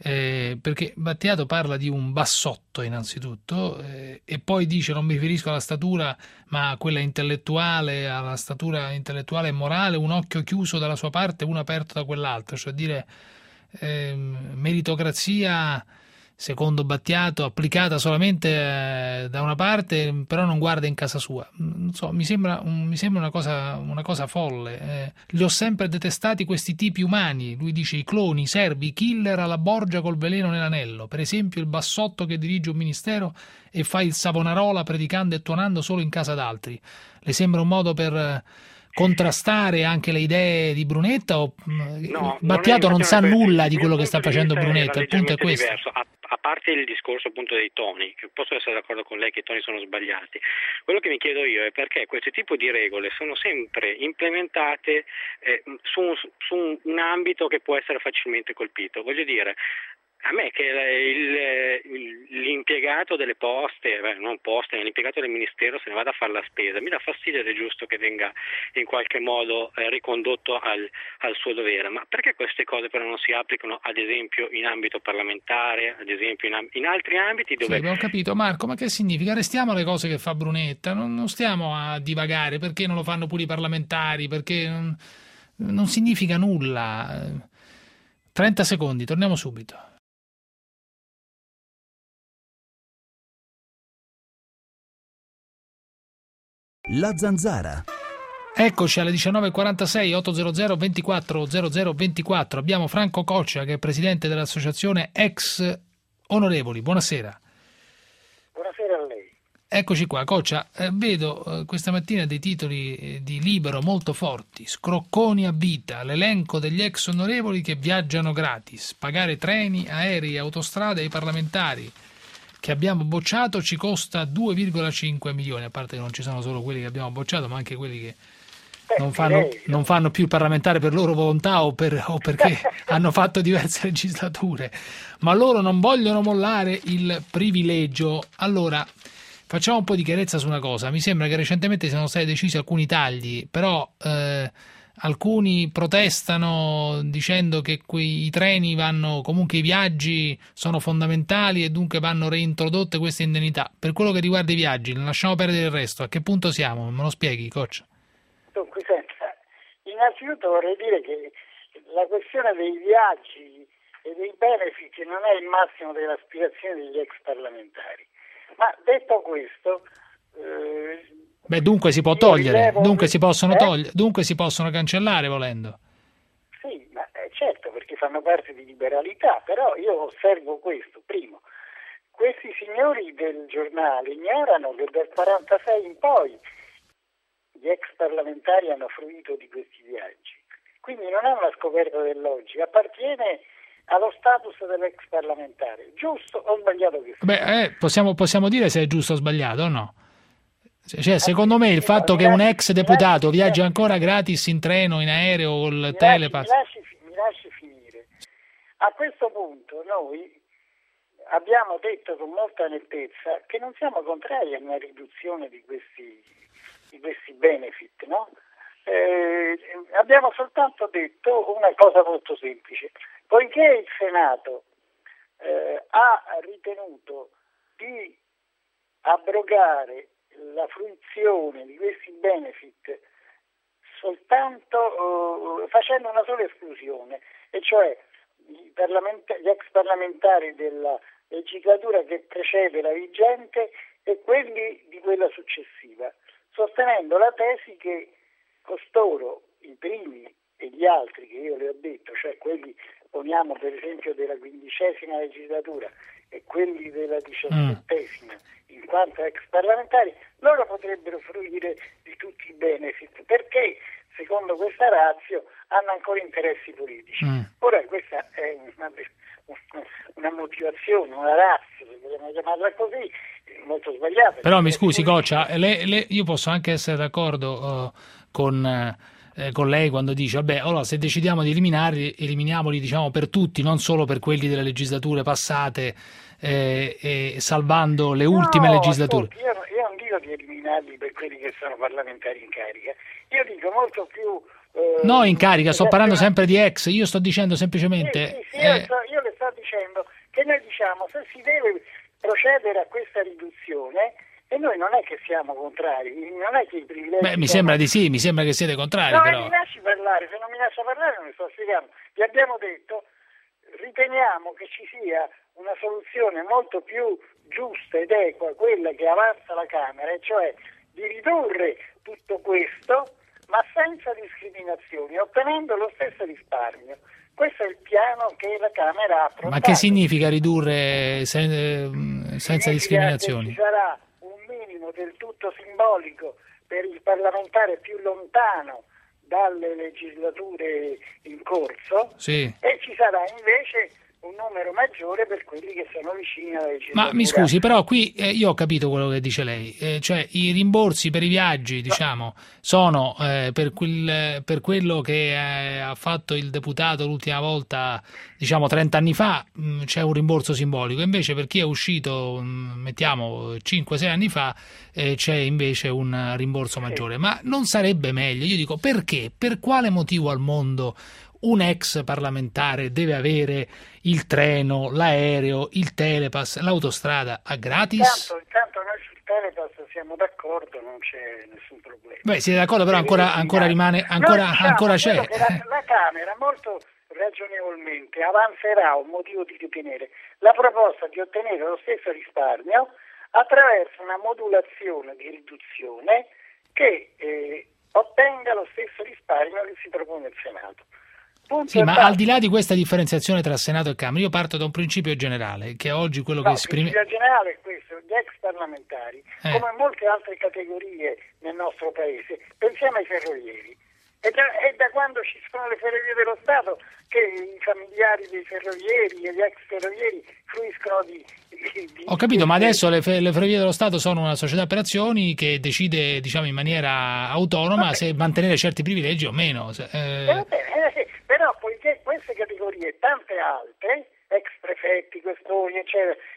eh, perché Battiato parla di un bassotto innanzitutto eh, e poi dice non mi riferisco alla statura ma a quella intellettuale, alla statura intellettuale e morale, un occhio chiuso dalla sua parte e uno aperto da quell'altra, cioè dire eh, meritocrazia secondo Battiato applicata solamente eh, da una parte però non guarda in casa sua. Non so, mi sembra, un, mi sembra una cosa, una cosa folle. Eh, li ho sempre detestati questi tipi umani, lui dice i cloni, i servi, i killer alla Borgia col veleno nell'anello, per esempio il bassotto che dirige un ministero e fa il Savonarola predicando e tuonando solo in casa d'altri. Le sembra un modo per eh, contrastare anche le idee di Brunetta o no, Battiato non, non sa nulla di quello che sta facendo di Brunetta, il punto è questo. Diverso. A, a parte il discorso appunto dei toni, che posso essere d'accordo con lei che i toni sono sbagliati, quello che mi chiedo io è perché questo tipo di regole sono sempre implementate eh, su, un, su un, un ambito che può essere facilmente colpito. Voglio dire, a me che il, il, l'impiegato delle poste, beh, non poste, ma l'impiegato del ministero se ne vada a fare la spesa, mi dà fastidio ed è giusto che venga in qualche modo eh, ricondotto al, al suo dovere, ma perché queste cose però non si applicano ad esempio in ambito parlamentare, ad esempio in, in altri ambiti dove... Sì, ho capito Marco, ma che significa? Restiamo alle cose che fa Brunetta, non, non stiamo a divagare, perché non lo fanno pure i parlamentari, perché non, non significa nulla. trenta secondi, torniamo subito. La Zanzara. Eccoci alle diciannove e quarantasei, ottocento ventiquattro zero zero ventiquattro. Abbiamo Franco Coccia che è presidente dell'associazione Ex Onorevoli. Buonasera. Buonasera a lei. Eccoci qua, Coccia. Eh, vedo eh, questa mattina dei titoli eh, di Libero molto forti. Scrocconi a vita, l'elenco degli ex onorevoli che viaggiano gratis. Pagare treni, aerei, autostrade ai parlamentari che abbiamo bocciato ci costa due virgola cinque milioni, a parte che non ci sono solo quelli che abbiamo bocciato, ma anche quelli che non fanno, non fanno più il parlamentare per loro volontà o, per, o perché hanno fatto diverse legislature, ma loro non vogliono mollare il privilegio. Allora, facciamo un po' di chiarezza su una cosa. Mi sembra che recentemente siano stati decisi alcuni tagli, però eh, alcuni protestano dicendo che quei treni vanno, comunque i viaggi sono fondamentali e dunque vanno reintrodotte queste indennità. Per quello che riguarda i viaggi, lasciamo perdere il resto, a che punto siamo? Me lo spieghi, coach? Dunque, senta, innanzitutto vorrei dire che la questione dei viaggi e dei benefit non è il massimo dell'aspirazione degli ex parlamentari. Ma detto questo, eh, beh, dunque si può togliere, rilevo... dunque si possono eh? togliere, dunque si possono cancellare volendo. Sì, ma eh, certo, perché fanno parte di liberalità, però io osservo questo. Primo, questi signori del giornale ignorano che dal quarantasei in poi gli ex parlamentari hanno fruito di questi viaggi. Quindi non è una scoperta dell'oggi, appartiene allo status dell'ex parlamentare. Giusto o sbagliato che sia? Beh, eh, possiamo, possiamo dire se è giusto o sbagliato o no? Cioè, secondo me il fatto che un ex deputato viaggia ancora gratis in treno, in aereo o il telepass... Mi lasci, mi lasci finire. A questo punto noi abbiamo detto con molta nettezza che non siamo contrari a una riduzione di questi, di questi benefit, no? Eh, abbiamo soltanto detto una cosa molto semplice: poiché il Senato eh, ha ritenuto di abrogare la fruizione di questi benefit soltanto uh, facendo una sola esclusione, e cioè i parlament- gli ex parlamentari della legislatura che precede la vigente e quelli di quella successiva, sostenendo la tesi che costoro, i primi e gli altri che io le ho detto, cioè quelli, poniamo per esempio, della quindicesima legislatura e quelli della diciassettesima, mm. in quanto ex parlamentari, loro potrebbero fruire di tutti i benefit, perché secondo questa ratio hanno ancora interessi politici. Mm. Ora questa è una, una motivazione, una ratio, se vogliamo chiamarla così, molto sbagliata. Però mi scusi, Coccia, le, le, io posso anche essere d'accordo uh, con... Uh, Eh, con lei quando dice vabbè, allora se decidiamo di eliminarli, eliminiamoli, diciamo, per tutti, non solo per quelli delle legislature passate, eh, e salvando le ultime no, legislature. Ascolti, io, io non dico di eliminarli per quelli che sono parlamentari in carica, io dico molto più eh, no, in carica, sto parlando sempre di ex, io sto dicendo semplicemente sì, sì, sì, eh... io, sto, io le sto dicendo che noi diciamo se si deve procedere a questa riduzione. E noi non è che siamo contrari, non è che i privilegi... Beh, mi sono... sembra di sì, mi sembra che siete contrari, no, però... No, mi lasci parlare, se non mi lascia parlare non mi sto spiegando. Vi abbiamo detto, riteniamo che ci sia una soluzione molto più giusta ed equa, quella che avanza la Camera, e cioè di ridurre tutto questo, ma senza discriminazioni, ottenendo lo stesso risparmio. Questo è il piano che la Camera ha approntato. Ma che significa ridurre sen- senza discriminazioni? Ci sarà minimo del tutto simbolico per il parlamentare più lontano dalle legislature in corso, sì. E ci sarà invece un numero maggiore per quelli che sono vicini alla legislatura. Ma mi scusi, però qui eh, io ho capito quello che dice lei, eh, cioè i rimborsi per i viaggi, diciamo, sono eh, per, quel, per quello che eh, ha fatto il deputato l'ultima volta, diciamo trenta anni fa, mh, c'è un rimborso simbolico, invece per chi è uscito, mh, mettiamo cinque sei anni fa, eh, c'è invece un rimborso maggiore. Sì. Ma non sarebbe meglio, io dico, perché? Per quale motivo al mondo un ex parlamentare deve avere il treno, l'aereo, il telepass, l'autostrada a gratis? Intanto, intanto noi sul telepass siamo d'accordo, non c'è nessun problema. Beh, siete d'accordo, però ancora, ancora rimane, ancora, diciamo, ancora c'è. La, la Camera molto ragionevolmente avanzerà un motivo di ritenere la proposta di ottenere lo stesso risparmio attraverso una modulazione di riduzione che eh, ottenga lo stesso risparmio che si propone il Senato. Punto sì, ma fatto. Al di là di questa differenziazione tra Senato e Camera, io parto da un principio generale, che oggi quello no, che esprime... Il principio generale è questo: gli ex parlamentari, eh. come molte altre categorie nel nostro paese, pensiamo ai ferrovieri. È da, è da quando ci sono le ferrovie dello Stato che i familiari dei ferrovieri e gli ex ferrovieri fruiscono di... di, di Ho capito, di... ma adesso le, le ferrovie dello Stato sono una società per azioni che decide, diciamo, in maniera autonoma se mantenere certi privilegi o meno. Eh... Eh, eh, però poiché queste categorie, tante altre, ex prefetti, questori, eccetera,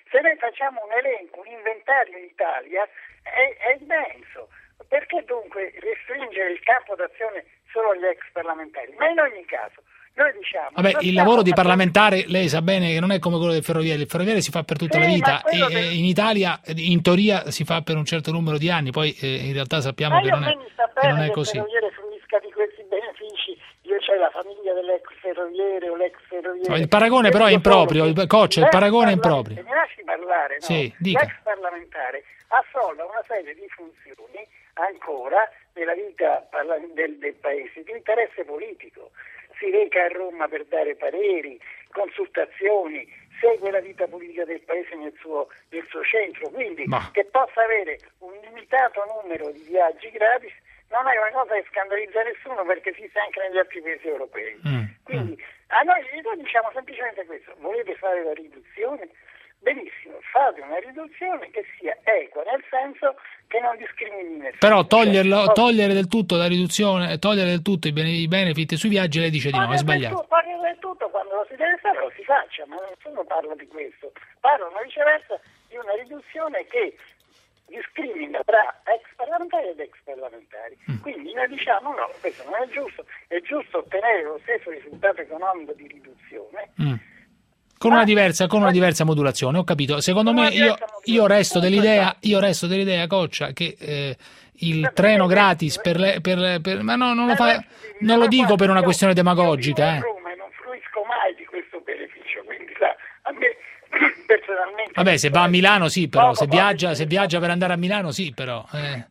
Se noi facciamo un elenco, un inventario in Italia, è, è immenso. Perché dunque restringere il campo d'azione solo agli ex parlamentari? Ma in ogni caso, noi diciamo... Vabbè, il lavoro di parlamentare, lei sa bene che non è come quello del ferroviere, il ferroviere si fa per tutta sì, la vita e del... in Italia in teoria si fa per un certo numero di anni, poi eh, in realtà sappiamo ma che non è, mi sta bene che non è che così. Il ferroviere fruisca di questi benefici, io c'ho la famiglia dell'ex ferroviere o l'ex ferroviere... No, il paragone però è improprio, il Coccia, il paragone è improprio. Mi lasci parlare, no? Sì, dica. L'ex parlamentare assolve una serie di funzioni ancora nella vita del, del paese di interesse politico, si reca a Roma per dare pareri, consultazioni, segue la vita politica del paese nel suo, nel suo centro, quindi Ma. che possa avere un limitato numero di viaggi gratis non è una cosa che scandalizza nessuno, perché esiste anche negli altri paesi europei. Mm. Quindi a noi, noi diciamo semplicemente questo: volete fare la riduzione? Benissimo, fate una riduzione che sia equa, nel senso che non discrimini nessuno. Però toglierlo, cioè, togliere del tutto la riduzione, togliere del tutto i benefit sui viaggi, lei dice di no, è sbagliato. Togliere del tutto, quando lo si deve fare lo si faccia, ma nessuno parla di questo. Parlano viceversa di una riduzione che discrimina tra ex parlamentari ed ex parlamentari. Mm. Quindi noi diciamo no, questo non è giusto, è giusto ottenere lo stesso risultato economico di riduzione. Mm. Con una diversa, con una diversa modulazione, ho capito. Secondo me io, io resto dell'idea, io resto dell'idea, Coccia, che eh, il treno gratis per, le, per, per ma no, non lo fa, non lo dico per una questione demagogica, eh. Roma, non fruisco mai di questo beneficio, quindi sa, a me personalmente. Vabbè, se va a Milano sì, però se viaggia, se viaggia per andare a Milano sì, però. Eh.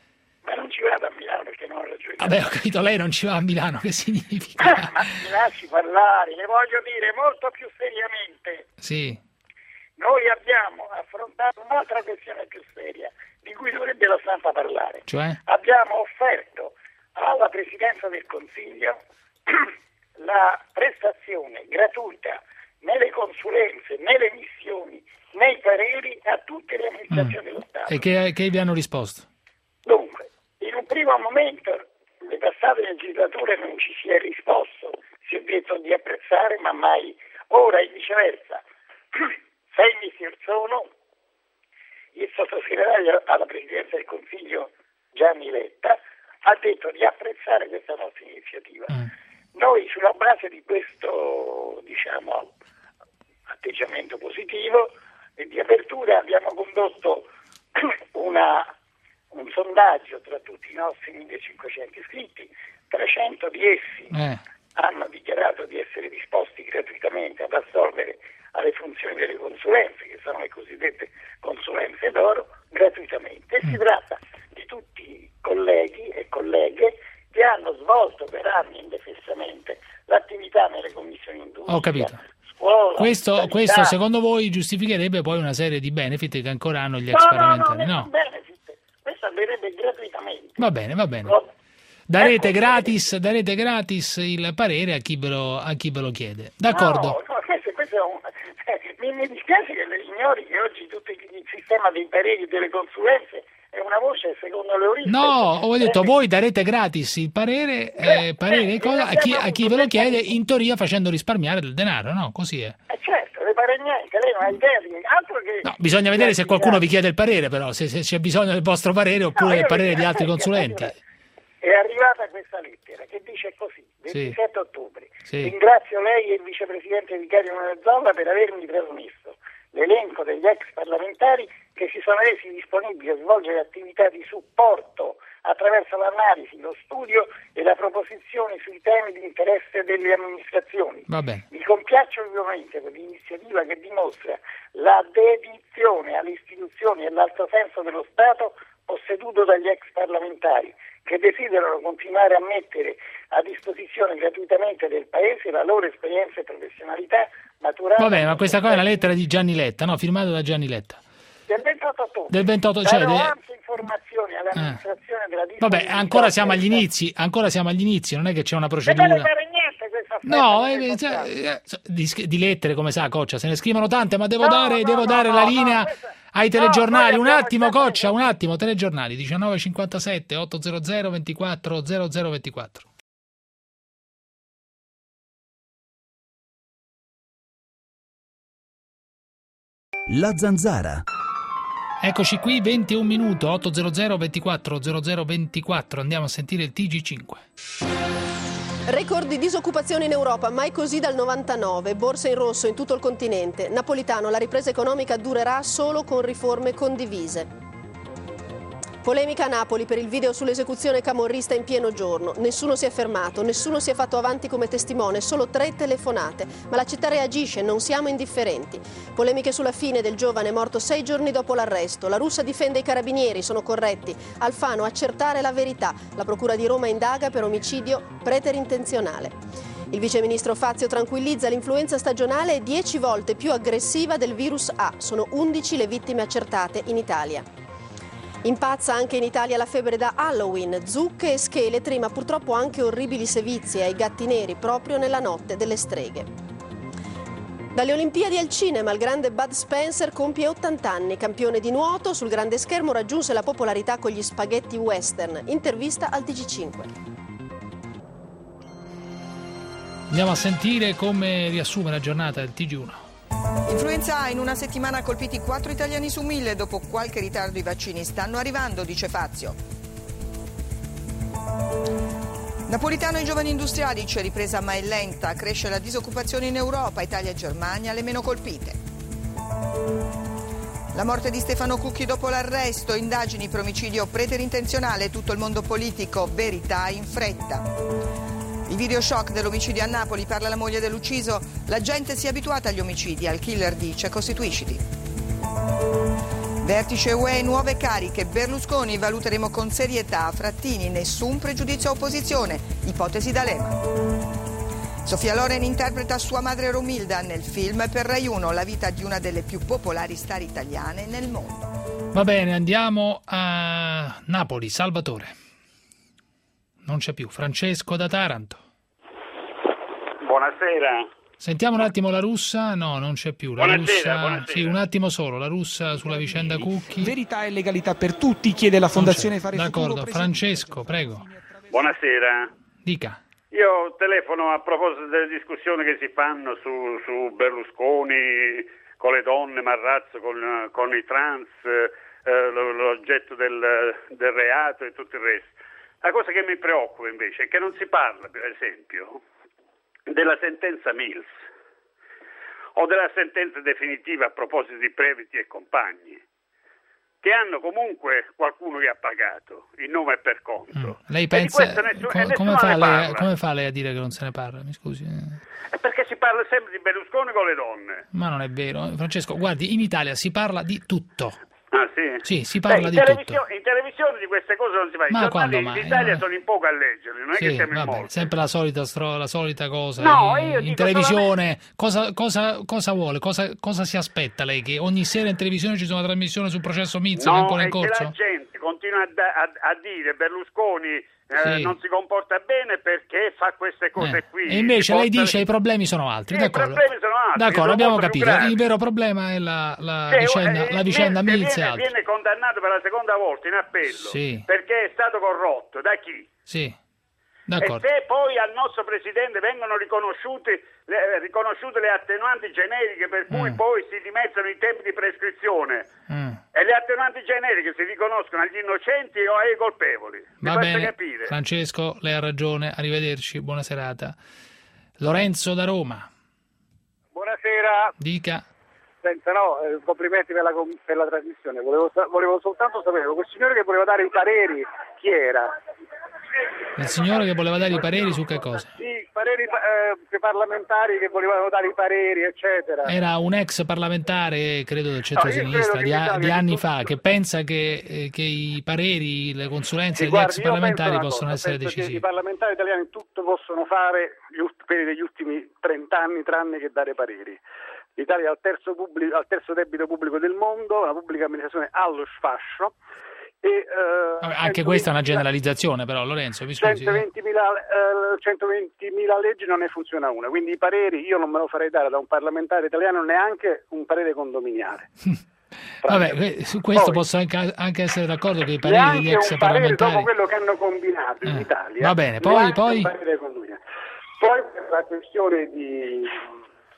Ma non ci vado a Milano perché non ho ragione. Vabbè, ho capito, lei non ci va a Milano, che significa? Ma mi lasci parlare, le voglio dire molto più seriamente. Sì. Noi abbiamo affrontato un'altra questione più seria, di cui dovrebbe la stampa parlare. Cioè? Abbiamo offerto alla Presidenza del Consiglio la prestazione gratuita nelle consulenze, nelle missioni, nei pareri a tutte le amministrazioni mm. dello Stato. E che, che vi hanno risposto? Dunque, in un primo momento, le passate legislature non ci si è risposto, si è detto di apprezzare, ma mai. Ora e viceversa, sei mesi or sono, il sottosegretario alla Presidenza del Consiglio Gianni Letta ha detto di apprezzare questa nostra iniziativa. Mm. Noi, sulla base di questo, diciamo, atteggiamento positivo e di apertura, abbiamo condotto una, un sondaggio tra tutti i nostri millecinquecento iscritti. trecento di essi eh. hanno dichiarato di essere disposti gratuitamente ad assolvere alle funzioni delle consulenze, che sono le cosiddette consulenze d'oro, gratuitamente. Mm. Si tratta di tutti colleghi e colleghe che hanno svolto per anni indefessamente l'attività nelle commissioni industria. Ho capito. Scuola, questo, questo secondo voi giustificherebbe poi una serie di benefit che ancora hanno gli ex no, parlamentari? No, no, no. benefit. Questo avverrebbe gratuitamente. Va bene, va bene. Darete gratis, darete gratis il parere a chi ve lo, a chi ve lo chiede. D'accordo. No, no, questo, questo è un... mi, mi dispiace che le ignori che oggi tutto il sistema dei pareri e delle consulenze è una voce secondo le origini. No, ho detto eh, voi darete gratis il parere, eh, eh, parere eh, cosa, a, chi, a chi ve lo chiede, in teoria facendo risparmiare del denaro, no? Così è. Eh certo, le pare niente, lei non ha idea di altro che... No, bisogna vedere se qualcuno vi chiede il parere però, se, se c'è bisogno del vostro parere oppure no, del parere di altri consulenti. È arrivata questa lettera che dice così, ventisette sì. ottobre. Sì. Ringrazio lei e il vicepresidente vicario Zolla per avermi trasmesso l'elenco degli ex parlamentari che si sono resi disponibili a svolgere attività di supporto attraverso l'analisi, lo studio e la proposizione sui temi di interesse delle amministrazioni. Vabbè. Mi compiaccio vivamente per l'iniziativa che dimostra la dedizione alle istituzioni e l'alto senso dello Stato posseduto dagli ex parlamentari, che desiderano continuare a mettere a disposizione gratuitamente del Paese la loro esperienza e professionalità maturata. Vabbè, ma questa qua è una lettera di Gianni Letta, no? Firmata da Gianni Letta. Del ventotto ottobre. Del ventotto, cioè, darò de... anche informazioni all'amministrazione eh. della Vabbè, ancora siamo agli inizi, ancora siamo agli inizi, non è che c'è una procedura. Non deve fare niente questa No, eh, cioè, di, di lettere, come sa Coccia, se ne scrivono tante, ma devo no, dare, no, devo no, dare no, la linea no, questa... ai telegiornali. No, un attimo, Coccia, un attimo, telegiornali, diciannove cinquantasette ottocento ventiquattro zero zero ventiquattro. La Zanzara. Eccoci qui, ventuno minuto, ottocento ventiquattro zero zero ventiquattro. Andiamo a sentire il T G cinque. Record di disoccupazione in Europa, mai così dal novantanove, borse in rosso in tutto il continente. Napolitano, la ripresa economica durerà solo con riforme condivise. Polemica a Napoli per il video sull'esecuzione camorrista in pieno giorno. Nessuno si è fermato, nessuno si è fatto avanti come testimone, solo tre telefonate. Ma la città reagisce, non siamo indifferenti. Polemiche sulla fine del giovane morto sei giorni dopo l'arresto. La russa difende i carabinieri, sono corretti. Alfano, accertare la verità. La procura di Roma indaga per omicidio preterintenzionale. Il viceministro Fazio tranquillizza, l'influenza stagionale è dieci volte più aggressiva del virus A. Sono undici le vittime accertate in Italia. Impazza anche in Italia la febbre da Halloween, zucche e scheletri, ma purtroppo anche orribili sevizie ai gatti neri proprio nella notte delle streghe. Dalle Olimpiadi al cinema, il grande Bud Spencer compie ottanta anni, campione di nuoto, sul grande schermo raggiunse la popolarità con gli spaghetti western. Intervista al T G cinque. Andiamo a sentire come riassume la giornata del T G uno. Influenza A, in una settimana ha colpiti quattro italiani su mille, dopo qualche ritardo i vaccini stanno arrivando, dice Fazio. Napolitano ai giovani industriali, c'è ripresa ma è lenta, cresce la disoccupazione in Europa, Italia e Germania le meno colpite. La morte di Stefano Cucchi dopo l'arresto, indagini per omicidio preterintenzionale, tutto il mondo politico, verità in fretta. Il video shock dell'omicidio a Napoli, parla la moglie dell'ucciso, la gente si è abituata agli omicidi, al killer dice costituisciti. Vertice U E, nuove cariche, Berlusconi, valuteremo con serietà, Frattini, nessun pregiudizio a opposizione, ipotesi D'Alema. Sofia Loren interpreta sua madre Romilda nel film per Rai uno, la vita di una delle più popolari star italiane nel mondo. Va bene, andiamo a Napoli, Salvatore. Non c'è più. Francesco da Taranto. Buonasera. Sentiamo un attimo la russa. No, non c'è più. La buonasera, russa... buonasera. Sì, un attimo solo. La russa sulla vicenda Cucchi. Verità e legalità per tutti, chiede la Fondazione Fare D'accordo. Futuro. Francesco, prego. Buonasera. Dica. Io telefono a proposito delle discussioni che si fanno su, su Berlusconi con le donne, Marrazzo con, con i trans, eh, l'oggetto del, del reato e tutto il resto. La cosa che mi preoccupa invece è che non si parla, per esempio, della sentenza Mills o della sentenza definitiva a proposito di Previti e compagni, che hanno comunque qualcuno che ha pagato in nome e per conto. Mm. Lei pensa, nessuno, com- come, fa lei, come fa lei a dire che non se ne parla? Mi scusi. È perché si parla sempre di Berlusconi con le donne. Ma non è vero. Francesco, guardi, in Italia si parla di tutto. Ah sì? Sì, si parla Beh, di televisio- tutto. In televisione di queste cose non si fa. I Ma giornali quando mai? d'Italia Eh. sono in poco a leggerli, non è Sì, che siamo in vabbè, molti. sempre la solita, stro- la solita cosa. No, in, io in dico televisione, cosa, cosa, cosa vuole? Cosa, cosa si aspetta lei? Che ogni sera in televisione ci sia una trasmissione sul processo Mills che è No, ancora in è che corso? la gente continua a, da- a- a dire Berlusconi eh, Sì. non si comporta bene perché fa queste cose Eh. qui. E invece Si lei porta- dice i problemi sono altri, Sì, d'accordo? i problemi sono altri, D'accordo, sono abbiamo molto più capito. gravi. Il vero problema è la, la Cioè, vicenda, eh, la vicenda Mills Mills e viene, altri. viene condannato per la seconda volta in appello Sì. perché è stato corrotto. Da chi? Sì, E d'accordo. se poi al nostro Presidente vengono riconosciute le, riconosciute le attenuanti generiche per cui Mm. poi si dimezzano i tempi di prescrizione Mm. e le attenuanti generiche si riconoscono agli innocenti o ai colpevoli. Mi Va faccia bene, capire. Francesco, lei ha ragione, arrivederci, buona serata. Lorenzo da Roma, Buonasera. dica. Senza no, eh, complimenti per la, com- per la trasmissione. Volevo, sa- volevo soltanto sapere, quel signore che voleva dare i pareri, chi era? Il signore che voleva dare i pareri su che cosa? Sì, pareri eh, parlamentari che volevano dare i pareri, eccetera. Era un ex parlamentare, credo del centro-sinistra, No, di, io credo che in a- Italia di anni di fa, tutto- che pensa che, eh, che i pareri, le consulenze Sì, degli guardi, ex io penso parlamentari una possono cosa, essere penso che decisivi. i parlamentari italiani tutto possono fare gli ult- per degli ultimi trent'anni tranne che dare pareri. L'Italia è al terzo, pubblico, al terzo debito pubblico del mondo, una pubblica amministrazione allo sfascio. E, eh, Vabbè, anche questa è una generalizzazione però, Lorenzo, mi scusi. centoventimila, eh, centoventimila leggi non ne funziona una, quindi i pareri io non me lo farei dare da un parlamentare italiano, neanche un parere condominiale. Vabbè, que- su questo Poi- posso anche, anche essere d'accordo che i pareri degli Neanche ex un parere parlamentari... dopo quello che hanno combinato in Eh, Italia. va bene, poi- neanche poi- un parere condominiale. Poi per la questione di,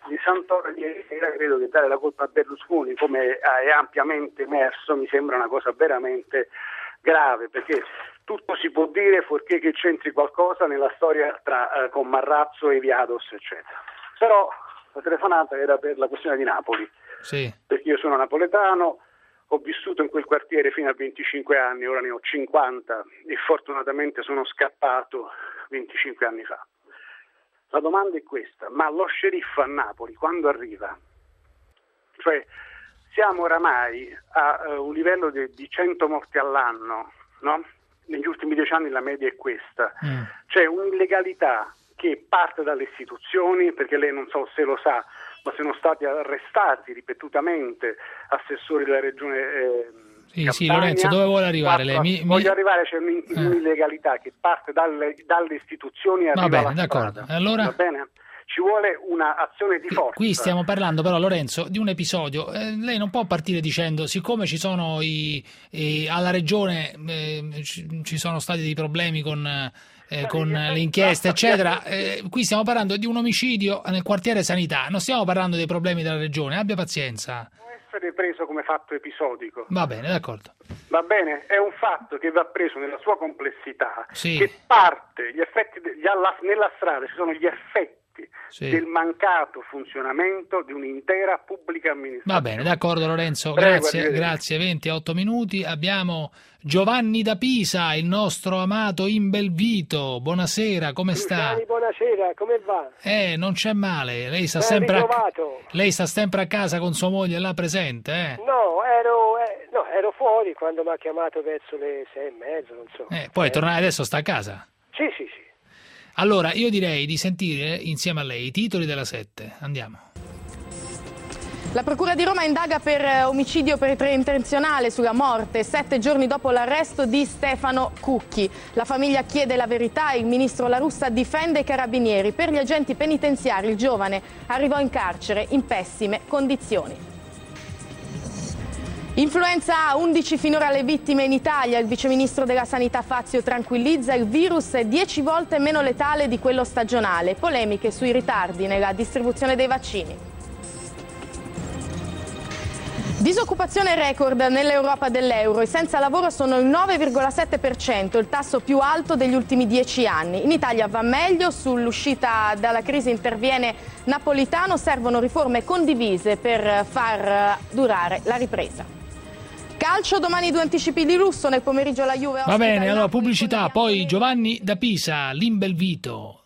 di Santoro di ieri sera, credo che dare la colpa a Berlusconi, come è ampiamente emerso, mi sembra una cosa veramente grave, perché tutto si può dire fuorché che c'entri qualcosa nella storia tra eh, con Marrazzo e Viados, eccetera. Però la telefonata era per la questione di Napoli, sì. Perché io sono napoletano, ho vissuto in quel quartiere fino a venticinque anni, ora ne ho cinquanta e fortunatamente sono scappato venticinque anni fa. La domanda è questa: ma lo sceriffo a Napoli quando arriva? Cioè, siamo oramai a uh, un livello de, di cento morti all'anno, no? Negli ultimi dieci anni la media è questa. Mm. C'è un'illegalità che parte dalle istituzioni, perché lei non so se lo sa, ma sono stati arrestati ripetutamente assessori della regione eh, Sì, Campania. sì, Lorenzo, dove vuole arrivare lei? Mi, mi... Voglio arrivare, c'è un'illegalità eh. che parte dalle, dalle istituzioni e Va arriva bene, alla d'accordo. strada. Allora... Va bene? Ci vuole un'azione di forza. Qui stiamo parlando però, Lorenzo, di un episodio. Eh, lei non può partire dicendo, siccome ci sono i, i alla regione eh, ci, ci sono stati dei problemi con, eh, con le inchieste, eccetera. Eh, qui stiamo parlando di un omicidio nel quartiere Sanità, non stiamo parlando dei problemi della regione. Abbia pazienza. Può essere preso come fatto episodico. Va bene, d'accordo. Va bene, è un fatto che va preso nella sua complessità, sì. Che parte, gli effetti gli alla, nella strada ci sono gli effetti sì. del mancato funzionamento di un'intera pubblica amministrazione. Va bene, d'accordo Lorenzo, Prego, grazie, grazie. venti e otto minuti, abbiamo Giovanni da Pisa, il nostro amato Imbelvito. Buonasera, come sta? Buonasera, come va? Eh, non c'è male, lei sta, sempre a... lei sta sempre a casa con sua moglie là presente, eh? No, ero, eh, no, ero fuori quando mi ha chiamato verso le sei e mezzo, non so. Eh, poi eh. tornare adesso sta a casa? Sì, sì, sì. Allora, io direi di sentire insieme a lei i titoli della sette. Andiamo. La Procura di Roma indaga per omicidio preintenzionale sulla morte, sette giorni dopo l'arresto di Stefano Cucchi. La famiglia chiede la verità e il ministro La Russa difende i carabinieri. Per gli agenti penitenziari il giovane arrivò in carcere in pessime condizioni. Influenza A, undici finora le vittime in Italia. Il viceministro della Sanità Fazio tranquillizza, il virus è dieci volte meno letale di quello stagionale. Polemiche sui ritardi nella distribuzione dei vaccini. Disoccupazione record nell'Europa dell'euro. I senza lavoro sono il nove virgola sette per cento, il tasso più alto degli ultimi dieci anni. In Italia va meglio, sull'uscita dalla crisi interviene Napolitano, servono riforme condivise per far durare la ripresa. Calcio, domani due anticipi di lusso, nel pomeriggio la Juve. Va bene, allora pubblicità, poi Giovanni da Pisa, l'Imbelvito.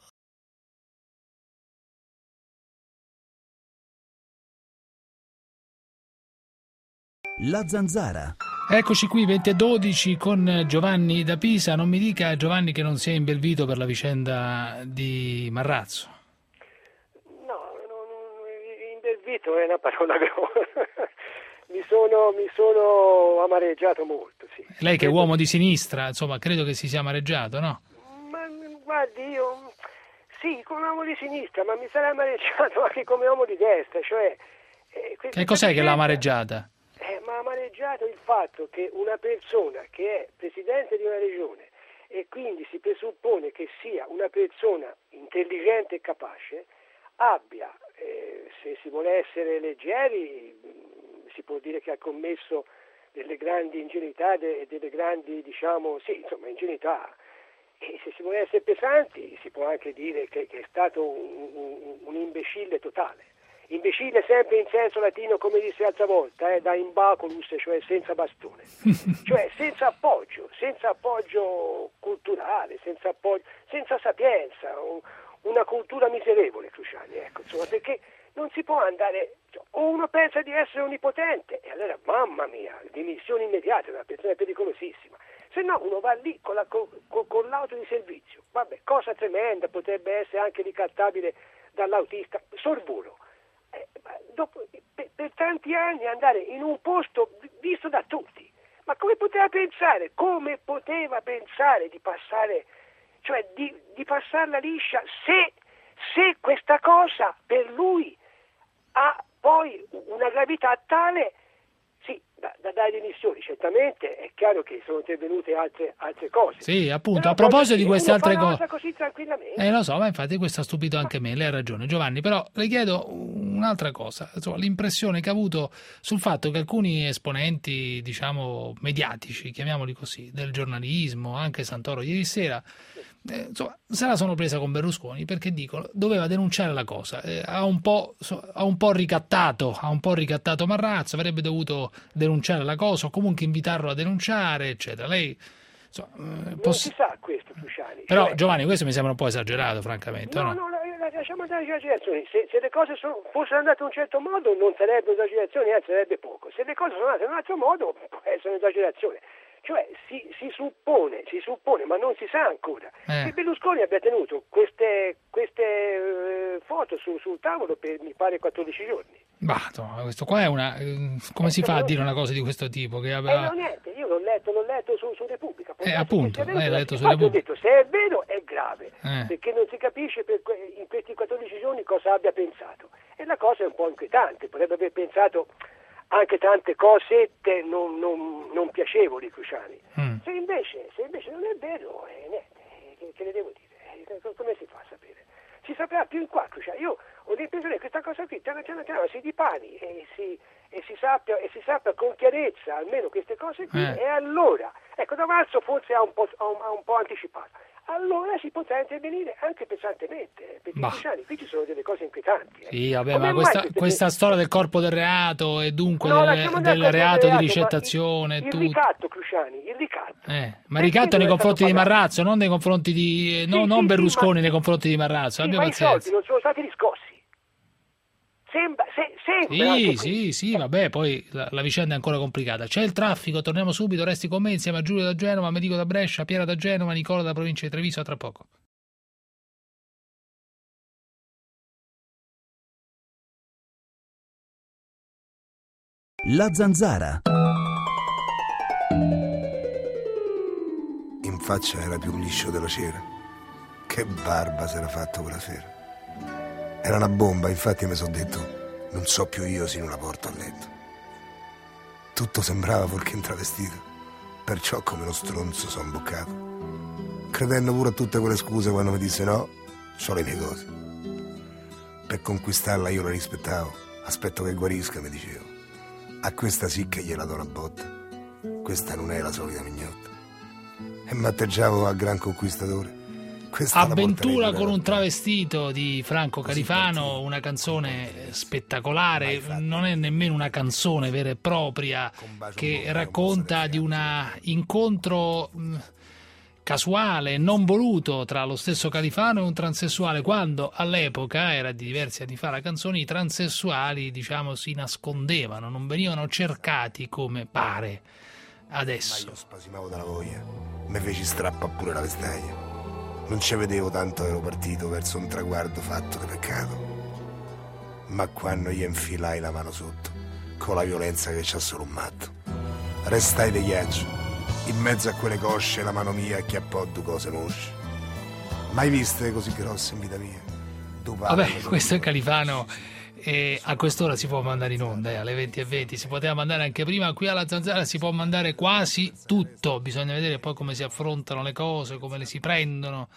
La Zanzara. Eccoci qui, venti e dodici con Giovanni da Pisa. Non mi dica, Giovanni, che non si è imbelvito per la vicenda di Marrazzo. No, non, imbelvito è una parola grossa. Mi sono, mi sono amareggiato molto, sì. Lei che è uomo di sinistra, insomma, credo che si sia amareggiato, no? Ma guardi, io sì, come uomo di sinistra, ma mi sarei amareggiato anche come uomo di destra, cioè... Eh, che cos'è vicenda, che l'ha amareggiata? Eh, ma ha amareggiato il fatto che una persona che è presidente di una regione e quindi si presuppone che sia una persona intelligente e capace, abbia, eh, se si vuole essere leggeri... si può dire che ha commesso delle grandi ingenuità e delle grandi, diciamo, sì, insomma, ingenuità. E se si vuole essere pesanti, si può anche dire che, che è stato un, un, un imbecille totale. Imbecille sempre in senso latino, come disse l'altra volta, eh, da imbaculus, cioè senza bastone. Cioè senza appoggio, senza appoggio culturale, senza appoggio, senza sapienza, un, una cultura miserevole, Cruciani, ecco, insomma, perché non si può andare, o uno pensa di essere onnipotente e allora mamma mia, dimissioni immediate, una persona pericolosissima, se no uno va lì con, la, con, con l'auto di servizio, vabbè, cosa tremenda, potrebbe essere anche ricattabile dall'autista, sorvolo, eh, dopo, per, per tanti anni andare in un posto visto da tutti, ma come poteva pensare, come poteva pensare di passare, cioè di, di passarla liscia se, se questa cosa per lui ha poi una gravità tale, sì, da, da dare dimissioni. Certamente è chiaro che sono intervenute altre, altre cose. Sì, appunto, però a proposito di queste altre cose cose. Così tranquillamente. Eh, lo so, ma infatti questo ha stupito anche me, lei ha ragione Giovanni, però le chiedo un'altra cosa, insomma, l'impressione che ha avuto sul fatto che alcuni esponenti, diciamo, mediatici, chiamiamoli così, del giornalismo, anche Santoro ieri sera, eh, insomma, se la sono presa con Berlusconi perché dicono doveva denunciare la cosa, eh, ha, un po', so, ha un po' ricattato, ha un po' ricattato Marrazzo, avrebbe dovuto denunciare la cosa o comunque invitarlo a denunciare, eccetera. Lei insomma, eh, non poss- si sa questo, Cruciani. Però cioè, Giovanni, questo mi sembra un po' esagerato, francamente. No, no, no, lasciamo andare le esagerazioni. Se, se le cose sono, fossero andate in un certo modo non sarebbero esagerazioni, anzi sarebbe poco. Se le cose sono andate in un altro modo può essere un'esagerazione. Cioè si, si suppone, si suppone, ma non si sa ancora, eh. che Berlusconi abbia tenuto queste, queste uh, foto su, sul tavolo per mi pare quattordici giorni. Bah, no, questo qua è una... come si fa a dire una cosa di questo tipo? Che aveva... Eh no, niente, io l'ho letto, l'ho letto su, su Repubblica. Eh, appunto, lei l'ha letto su Repubblica. Ho Repubblica. detto, se è vero è grave, Eh. perché non si capisce per que- in questi quattordici giorni cosa abbia pensato. E la cosa è un po' inquietante, potrebbe aver pensato anche tante cosette non, non, non piacevoli, Cruciani. Mm. Se, invece, se invece non è vero, eh, niente, che, che le devo dire? Eh, come si fa a sapere? Si saprà più in qua, Cruciani. Io ho l'impressione che questa cosa qui, piano piano piano, si dipani e si, e si sappia e si sappia con chiarezza almeno queste cose qui, eh. E allora, ecco, da marzo forse ha un po', ha un, ha un po' anticipato. Allora si potrà intervenire anche pesantemente, perché Cruciani, qui ci sono delle cose inquietanti. Eh. Sì, vabbè, Come ma questa, mai, questa perché... storia del corpo del reato e dunque no, del, del reato di ricettazione il, tutto. il ricatto, Cruciani, il ricatto. Eh, ma ricatto nei confronti di Marrazzo, non nei confronti di no, sì, non sì, Berlusconi, sì, nei confronti di Marrazzo. Sì, abbia ma pazienza. i soldi non sono stati riscossi. Sembra, se, sembra sì, sì, sì, vabbè, poi la, la vicenda è ancora complicata. C'è il traffico, torniamo subito, resti con me insieme a Giulio da Genova, Americo da Brescia, Piera da Genova, Nicola da provincia di Treviso, a tra poco. La Zanzara. In faccia era più liscio della cera. Che barba s'era fatto quella sera. Era una bomba, infatti mi sono detto, non so più io se non la porto a letto. Tutto sembrava fuorché intravestito, perciò come uno stronzo sono imboccato, credendo pure a tutte quelle scuse quando mi disse no, c'ho le mie cose. Per conquistarla io la rispettavo, aspetto che guarisca, mi dicevo. A questa sì che gliela do una botta, questa non è la solita mignotta. E m'atteggiavo a gran conquistatore. Questa Avventura con un travestito di Franco Califano, una canzone spettacolare, non è nemmeno una canzone vera e propria, che racconta di un incontro casuale, non voluto, tra lo stesso Califano e un transessuale, quando all'epoca, era di diversi anni fa la canzone, i transessuali, diciamo, si nascondevano, non venivano cercati come pare adesso. Ma io spasimavo dalla voglia, mi feci strappa pure la vestaglia. Non ci vedevo tanto, ero partito verso un traguardo fatto di peccato. Ma quando gli infilai la mano sotto, con la violenza che c'ha solo un matto, restai di ghiaccio, in mezzo a quelle cosce la mano mia acchiappò due cose mosce. Mai viste così grosse in vita mia? Vabbè, questo è Califano. E a quest'ora si può mandare in onda, eh, alle venti e venti, si poteva mandare anche prima. Qui alla Zanzara si può mandare quasi tutto, bisogna vedere poi come si affrontano le cose, come le si prendono.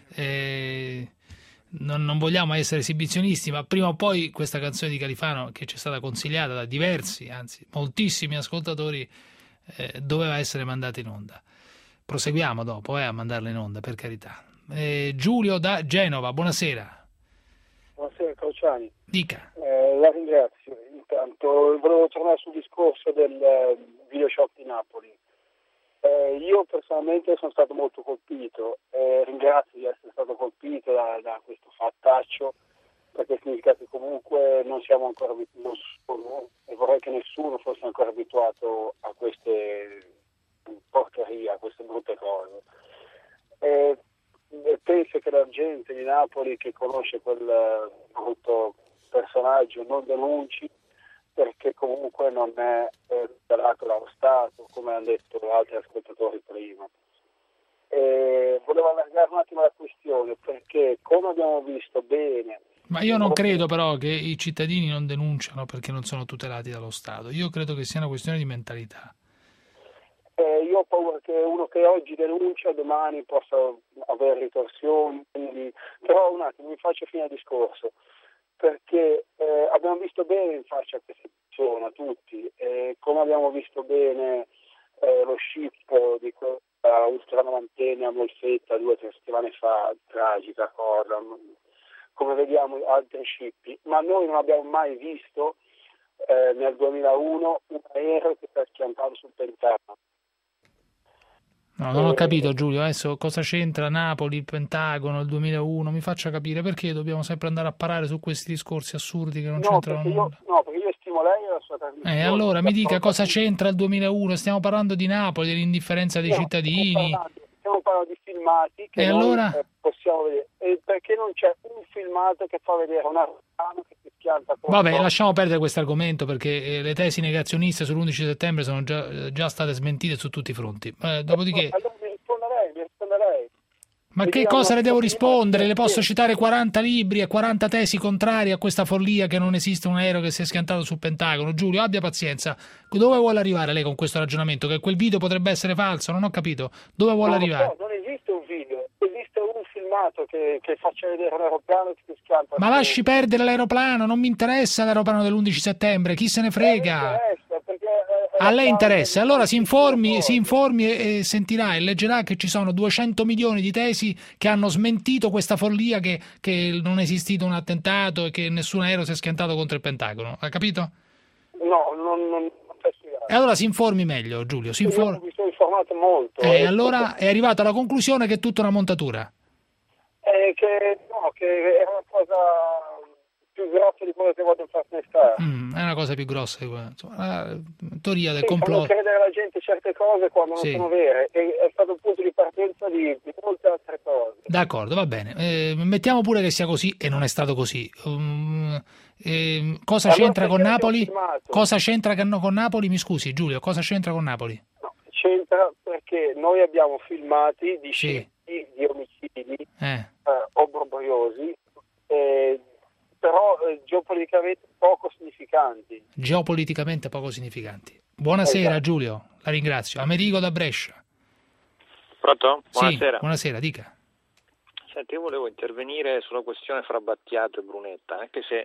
Eh, non, non vogliamo essere esibizionisti, ma prima o poi questa canzone di Califano, che ci è stata consigliata da diversi, anzi moltissimi ascoltatori, eh, doveva essere mandata in onda. Proseguiamo dopo eh, a mandarla in onda, per carità. eh, Giulio da Genova, buonasera. Buonasera Cruciani. Dica. Eh, la ringrazio. Intanto volevo tornare sul discorso del eh, video shop di Napoli. Eh, io personalmente sono stato molto colpito, eh, ringrazio di essere stato colpito da, da questo fattaccio, perché significa che comunque non siamo ancora abituati, e vorrei che nessuno fosse ancora abituato a queste porcherie, a queste brutte cose. Eh, penso che la gente di Napoli che conosce quel brutto personaggio non denunci, perché comunque non è tutelato dallo Stato, come hanno detto altri ascoltatori prima. E volevo allargare un attimo la questione, perché come abbiamo visto bene Ma io non credo però che i cittadini non denunciano perché non sono tutelati dallo Stato. Io credo che sia una questione di mentalità. Eh, io ho paura che uno che oggi denuncia domani possa avere ritorsioni, quindi... però un attimo mi faccio fine al discorso, perché eh, abbiamo visto bene in faccia a questa persona tutti, eh, come abbiamo visto bene eh, lo scippo di quella ultranovantenne a Molfetta due o tre settimane fa, tragica cosa, come vediamo altri scippi, ma noi non abbiamo mai visto eh, nel duemilauno un aereo che sta schiantando sul Pentagono. No, non ho capito Giulio, adesso cosa c'entra Napoli, il Pentagono, il duemilauno, mi faccia capire perché dobbiamo sempre andare a parare su questi discorsi assurdi che non no, c'entrano perché nulla. Io, no, perché io stimo lei e la sua trasmissione. Eh, allora mi dica cosa c'entra il duemilauno, stiamo parlando di Napoli, dell'indifferenza dei no, cittadini. Stiamo parlando, stiamo parlando di filmati che e noi allora? eh, possiamo vedere, e perché non c'è un filmato che fa vedere un aeroplano che si schianta contro... Vabbè, lasciamo perdere questo argomento perché eh, le tesi negazioniste sull'undici settembre sono già, già state smentite su tutti i fronti. Eh, dopodiché... Allora mi risponda lei, mi risponda lei. Ma che cosa le devo rispondere? Le posso citare quaranta libri e quaranta tesi contrarie a questa follia che non esiste un aereo che si è schiantato sul Pentagono. Giulio, abbia pazienza. Dove vuole arrivare lei con questo ragionamento? Che quel video potrebbe essere falso? Non ho capito. Dove vuole no, arrivare? No, non esiste un video, esiste un filmato che, che faccia vedere un aeroplano che si schianta. Ma lasci perdere l'aeroplano, non mi interessa l'aeroplano dell'undici settembre, chi se ne frega? Eh, perché, eh, A lei interessa, allora si informi, si informi e, e sentirà e leggerà che ci sono duecento milioni di tesi che hanno smentito questa follia che, che non è esistito un attentato e che nessun aereo si è schiantato contro il Pentagono, ha capito? No, non, non, non E allora si informi meglio, Giulio, si informi. Io mi sono informato molto. E allora è arrivato alla conclusione che è tutta una montatura. Eh, che no, che è una cosa più grossa di quello che vogliono far stare. Mm, è una cosa più grossa di quella, insomma, la teoria del sì, complotto. Fanno credere alla gente certe cose quando non sì. sono vere, e è stato un punto di partenza di, di molte altre cose. D'accordo, va bene. Eh, mettiamo pure che sia così e non è stato così. Um, eh, cosa allora c'entra con Napoli? Cosa c'entra con Napoli? Mi scusi Giulio, cosa c'entra con Napoli? No, c'entra perché noi abbiamo filmati di sì. scippi, di omicidi eh. eh, obbrobriosi, eh, però eh, geopoliticamente poco significanti. Geopoliticamente poco significanti. Buonasera esatto. Giulio, la ringrazio. Amerigo da Brescia. Pronto? Buonasera. Sì, buonasera, dica. Senti, io volevo intervenire sulla questione fra Battiato e Brunetta, anche se...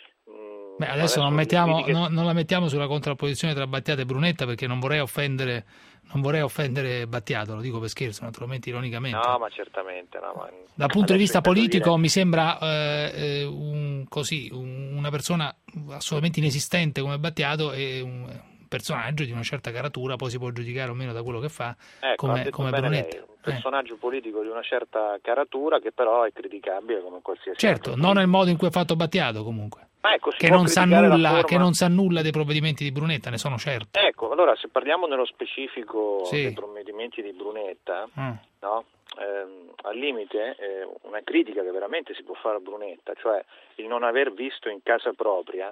Mh, Beh, adesso, adesso non, mettiamo, che... no, non la mettiamo sulla contrapposizione tra Battiato e Brunetta perché non vorrei offendere... Non vorrei offendere Battiato, lo dico per scherzo, naturalmente, ironicamente. No, ma certamente. No, ma... Dal punto di vista politico dire... mi sembra eh, un, così, un, una persona assolutamente inesistente come Battiato e un personaggio di una certa caratura, poi si può giudicare o meno da quello che fa, ecco, come, come Brunetta. Lei, un personaggio eh. politico di una certa caratura che però è criticabile come qualsiasi certo, altro. non nel modo in cui ha fatto Battiato comunque. Ecco, che, non sa nulla, forma... che non sa nulla dei provvedimenti di Brunetta, ne sono certo. Ecco, allora se parliamo nello specifico sì. dei provvedimenti di Brunetta, mm. no? ehm, al limite eh, una critica che veramente si può fare a Brunetta, cioè il non aver visto in casa propria,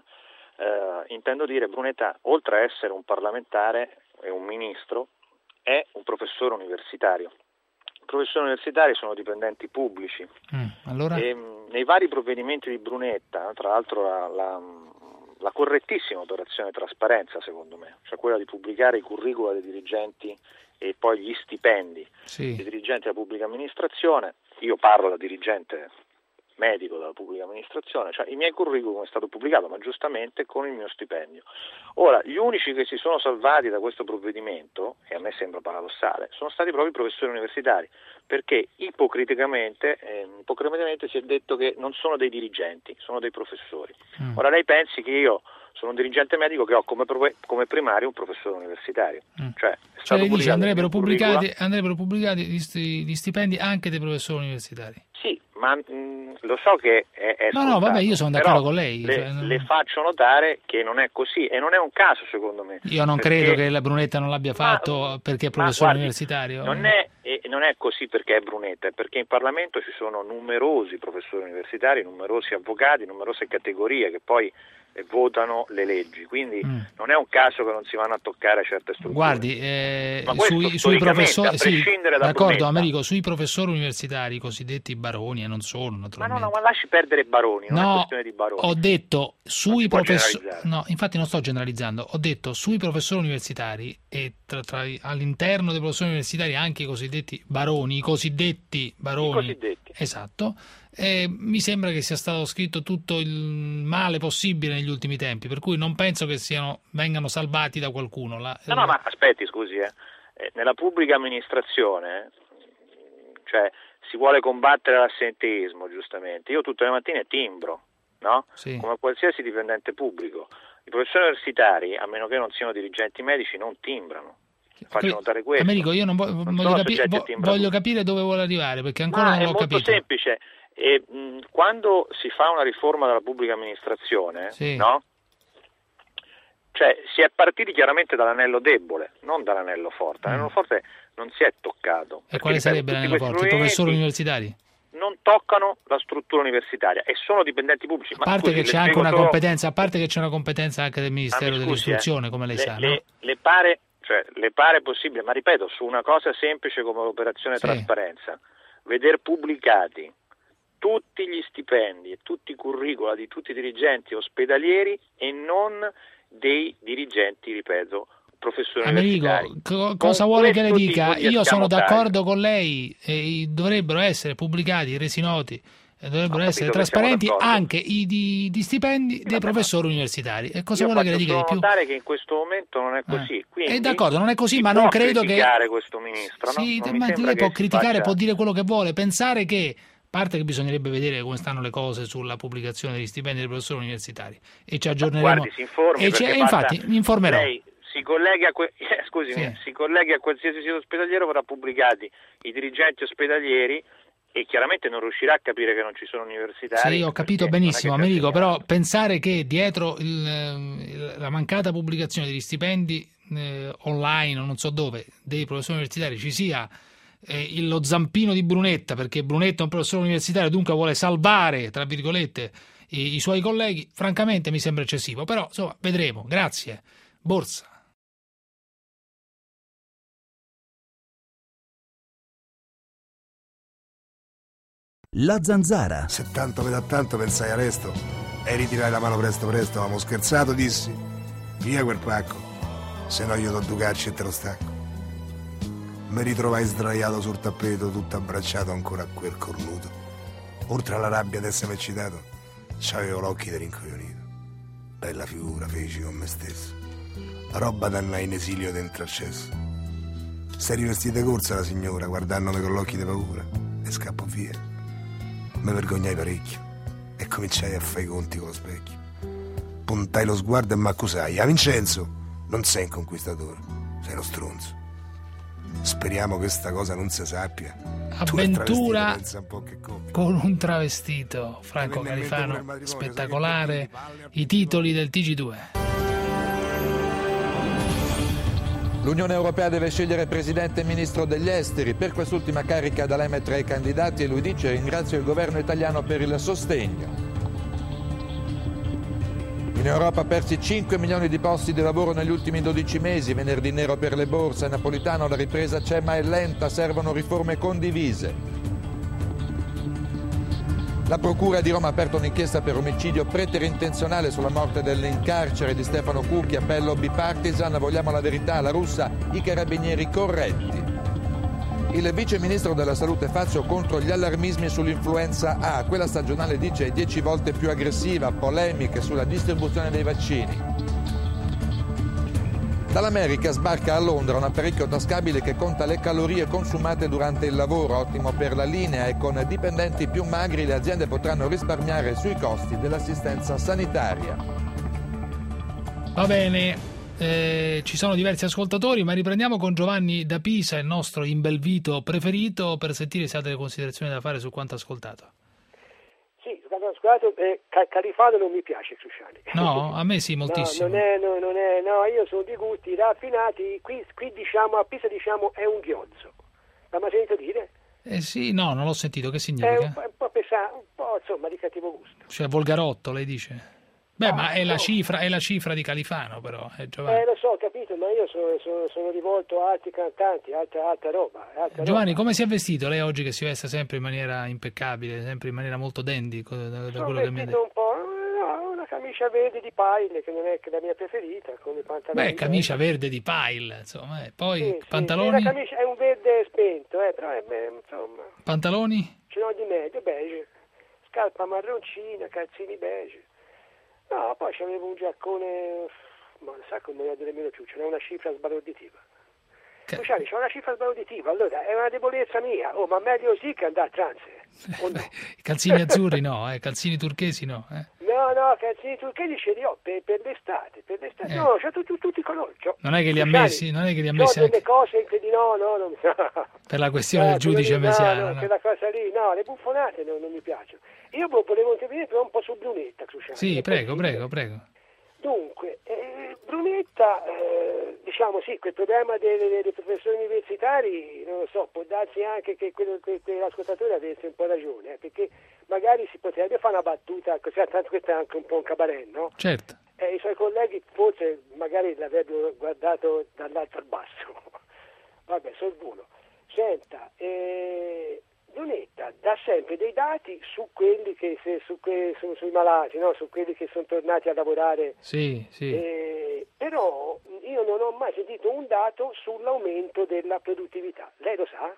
eh, intendo dire Brunetta, oltre a essere un parlamentare e un ministro, è un professore universitario. I professori universitari sono dipendenti pubblici. Mm, allora? E, nei vari provvedimenti di Brunetta, tra l'altro la, la, la correttissima operazione trasparenza, secondo me, cioè quella di pubblicare i curricula dei dirigenti e poi gli stipendi sì. dei dirigenti della pubblica amministrazione, io parlo da dirigente medico della pubblica amministrazione, cioè i miei curriculum è stato pubblicato, ma giustamente con il mio stipendio. Ora, gli unici che si sono salvati da questo provvedimento, e a me sembra paradossale, sono stati proprio i professori universitari, perché ipocriticamente, eh, ipocriticamente si è detto che non sono dei dirigenti, sono dei professori. Mm. Ora lei pensi che io sono un dirigente medico che ho come, come primario un professore universitario. Mm. Cioè, cioè lei dice andrebbero pubblicati, andrebbero pubblicati gli, sti, gli stipendi anche dei professori universitari? Sì, ma mh, lo so che è, è no, scontato, no, vabbè, io sono d'accordo con lei. Le, cioè, non... le faccio notare che non è così e non è un caso secondo me. Io non perché... credo che la Brunetta non l'abbia fatto ma, perché è professore guardi, universitario. Non è, eh, non è così perché è Brunetta, è perché in Parlamento ci sono numerosi professori universitari, numerosi avvocati, numerose categorie che poi e votano le leggi, quindi Mm. non è un caso che non si vanno a toccare certe strutture. Guardi, eh, Ma questo sui, sui storicamente, professori, a prescindere sì, da d'accordo, Brunetta. Americo, sui professori universitari, i cosiddetti baroni, e non solo, Ma no, naturalmente. no, ma lasci perdere i baroni, non è No, questione di baroni. ho detto sui si può professori, generalizzare. no, infatti non sto generalizzando, ho detto sui professori universitari e tra, tra, all'interno dei professori universitari anche i cosiddetti baroni, i cosiddetti baroni, I cosiddetti. esatto, e mi sembra che sia stato scritto tutto il male possibile negli ultimi tempi, per cui non penso che siano, vengano salvati da qualcuno. La, No, no, ma aspetti, scusi, eh. Eh, nella pubblica amministrazione, cioè, si vuole combattere l'assenteismo, giustamente. Io tutte le mattine timbro, no? Sì. Come qualsiasi dipendente pubblico. I professori universitari, a meno che non siano dirigenti medici, non timbrano. Faccio notare questo. Americo, io non vo- Non voglio, sono capi- soggetti a vo- timbratura. voglio capire dove vuole arrivare, perché ancora Ma non è l'ho molto capito. semplice. E, mh, quando si fa una riforma della pubblica amministrazione, Sì. no? Cioè, si è partiti chiaramente dall'anello debole, non dall'anello forte. L'anello forte non si è toccato. E Perché, quale ripeto, sarebbe tutti l'anello questi forte? I professori movimenti universitari? non toccano la struttura universitaria e sono dipendenti pubblici. A parte che c'è anche una competenza, a parte che c'è una competenza anche del Ministero dell'Istruzione, come lei le, sa, le, no? le pare, cioè, le pare possibile, ma ripeto, su una cosa semplice come l'operazione Sì. trasparenza, veder pubblicati tutti gli stipendi e tutti i curricula di tutti i dirigenti ospedalieri e non dei dirigenti, ripeto, professori Americo, universitari. co- Con cosa vuole che le questo dica? tipo di Io sono escamotage. d'accordo con lei, e dovrebbero essere pubblicati, resi noti, e dovrebbero Ho essere capito che siamo trasparenti d'accordo. anche i di, di stipendi dei professori universitari. E cosa Io vuole che le faccio dica di solo più? notare che in questo momento non è così. Eh. Quindi Eh, d'accordo, non è così, si ma può non credo che... criticare questo ministro, no? Sì, Non mi ma sembra lei può che si criticare, faccia- può dire quello che vuole, pensare che, a parte che bisognerebbe vedere come stanno le cose sulla pubblicazione degli stipendi dei professori universitari, e ci aggiorneremo. Guardi, si informi, e ci- perché e infatti basta- mi informerò. Lei si colleghi a que- eh, scusi, Sì. si colleghi a qualsiasi sito ospedaliero, verrà pubblicati i dirigenti ospedalieri e chiaramente non riuscirà a capire che non ci sono universitari. Sì, ho capito perché non è benissimo, che sia Americo, assegnato. però pensare che dietro il, il- la mancata pubblicazione degli stipendi eh, online o non so dove dei professori universitari ci sia eh, il- lo zampino di Brunetta, perché Brunetta è un professore universitario, dunque vuole salvare, tra virgolette, i, i suoi colleghi, francamente mi sembra eccessivo, però insomma vedremo. Grazie. Borsa. La Zanzara. Se tanto me da tanto pensai a resto e ritirai la mano presto presto, avevamo scherzato, dissi. Via quel pacco, se no io do due calci e te lo stacco. Mi ritrovai sdraiato sul tappeto, tutto abbracciato ancora a quel cornuto. Oltre alla rabbia d'essermi eccitato, c'avevo l'occhio da rincoglionito. Bella figura feci con me stesso. Roba da andare in esilio dentro al cesso. Si rivestita corsa la signora, guardandomi con l'occhio di paura, e scappo via. Mi vergognai parecchio e cominciai a fare i conti con lo specchio. Puntai lo sguardo e m'accusai. Ah, Vincenzo, non sei un conquistatore, sei uno stronzo. Speriamo che sta cosa non si sappia. Tu è Avventura travestito, pensa un po' che coppia. con un travestito, Franco Mi venne in mente pure il Califano, matrimonio, spettacolare, i titoli del T G due. L'Unione Europea deve scegliere presidente e ministro degli esteri. Per quest'ultima carica D'Alema è tra i candidati e lui dice: ringrazio il governo italiano per il sostegno. In Europa ha persi cinque milioni di posti di lavoro negli ultimi dodici mesi, venerdì nero per le borse. Napolitano, la ripresa c'è ma è lenta, servono riforme condivise. La Procura di Roma ha aperto un'inchiesta per omicidio preterintenzionale sulla morte dell'in carcere di Stefano Cucchi, appello bipartisan, vogliamo la verità, la Russa, i carabinieri corretti. Il vice ministro della salute Fazio contro gli allarmismi sull'influenza A, quella stagionale dice è dieci volte più aggressiva, polemiche sulla distribuzione dei vaccini. Dall'America sbarca a Londra un apparecchio tascabile che conta le calorie consumate durante il lavoro, ottimo per la linea, e con dipendenti più magri le aziende potranno risparmiare sui costi dell'assistenza sanitaria. Va bene, eh, ci sono diversi ascoltatori, ma riprendiamo con Giovanni da Pisa, il nostro imbelvito preferito, per sentire se ha delle considerazioni da fare su quanto ascoltato. Sì, scusate, eh, Califano non mi piace, Cruciani. No, a me sì, moltissimo. No, non è, no, non è, no, io sono di gusti raffinati, qui, qui diciamo, a Pisa diciamo è un ghiozzo. Ma mi sento dire? Eh sì, no, non l'ho sentito, che È un, significa? po', un po' pesante, un po' insomma di cattivo gusto. Cioè volgarotto, lei dice? Beh, ma è la cifra, è la cifra di Califano, però, eh, Giovanni. Eh, lo so, ho capito, ma io sono, sono, sono rivolto a altri cantanti, altra, altra roba. Altra Giovanni, roba. come si è vestito lei oggi, che si veste sempre in maniera impeccabile, sempre in maniera molto dandy, da, da sono quello che mi ha vestito detto? un po', no, una camicia verde di Pile, che non è che la mia preferita, con i pantaloni. Beh, camicia verde di Pile, insomma, eh. Poi Sì, sì, pantaloni? sì, la camicia è un verde spento, eh, però è, beh, insomma, Pantaloni? ce n'ho di medio, beige, scarpa marroncina, calzini beige. No, poi c'avevo un giaccone, ma non sa come non nemmeno più, c'era una cifra sbalorditiva. Che... C'è una cifra sbalorditiva, allora è una debolezza mia, oh, ma meglio sì che andare a trance. O no? I calzini azzurri no, eh, calzini turchesi no. Eh. No, no, calzini turchesi ce li ho per, per l'estate, per l'estate. Eh. No, c'ho tutti, tutti i colori. C'ho... Non è che li ha messi, non è che li ha C'ho messi delle anche cose incredibili, no, no, non... per la questione no, del giudice no, messiano. No, no? quella cosa lì, no, le buffonate non, non mi piacciono. Io volevo intervenire però un po' su Brunetta, Cruciani. Sì, prego, prego, prego. Dunque, eh, Brunetta, eh, diciamo sì, quel problema dei, dei, dei professori universitari, non lo so, può darsi anche che, quello, che, che l'ascoltatore avesse un po' ragione, eh, perché magari si potrebbe fare una battuta, così, tanto questo è anche un po' un cabaret, no? Certo. Eh, i suoi colleghi forse magari l'avrebbero guardato dall'alto al basso. Vabbè, sorvolo. Senta, eh, Brunetta dà sempre dei dati su quelli che se, su que, su, sui malati, no? Su quelli che sono tornati a lavorare. Sì, sì. Eh, però io non ho mai sentito un dato sull'aumento della produttività. Lei lo sa?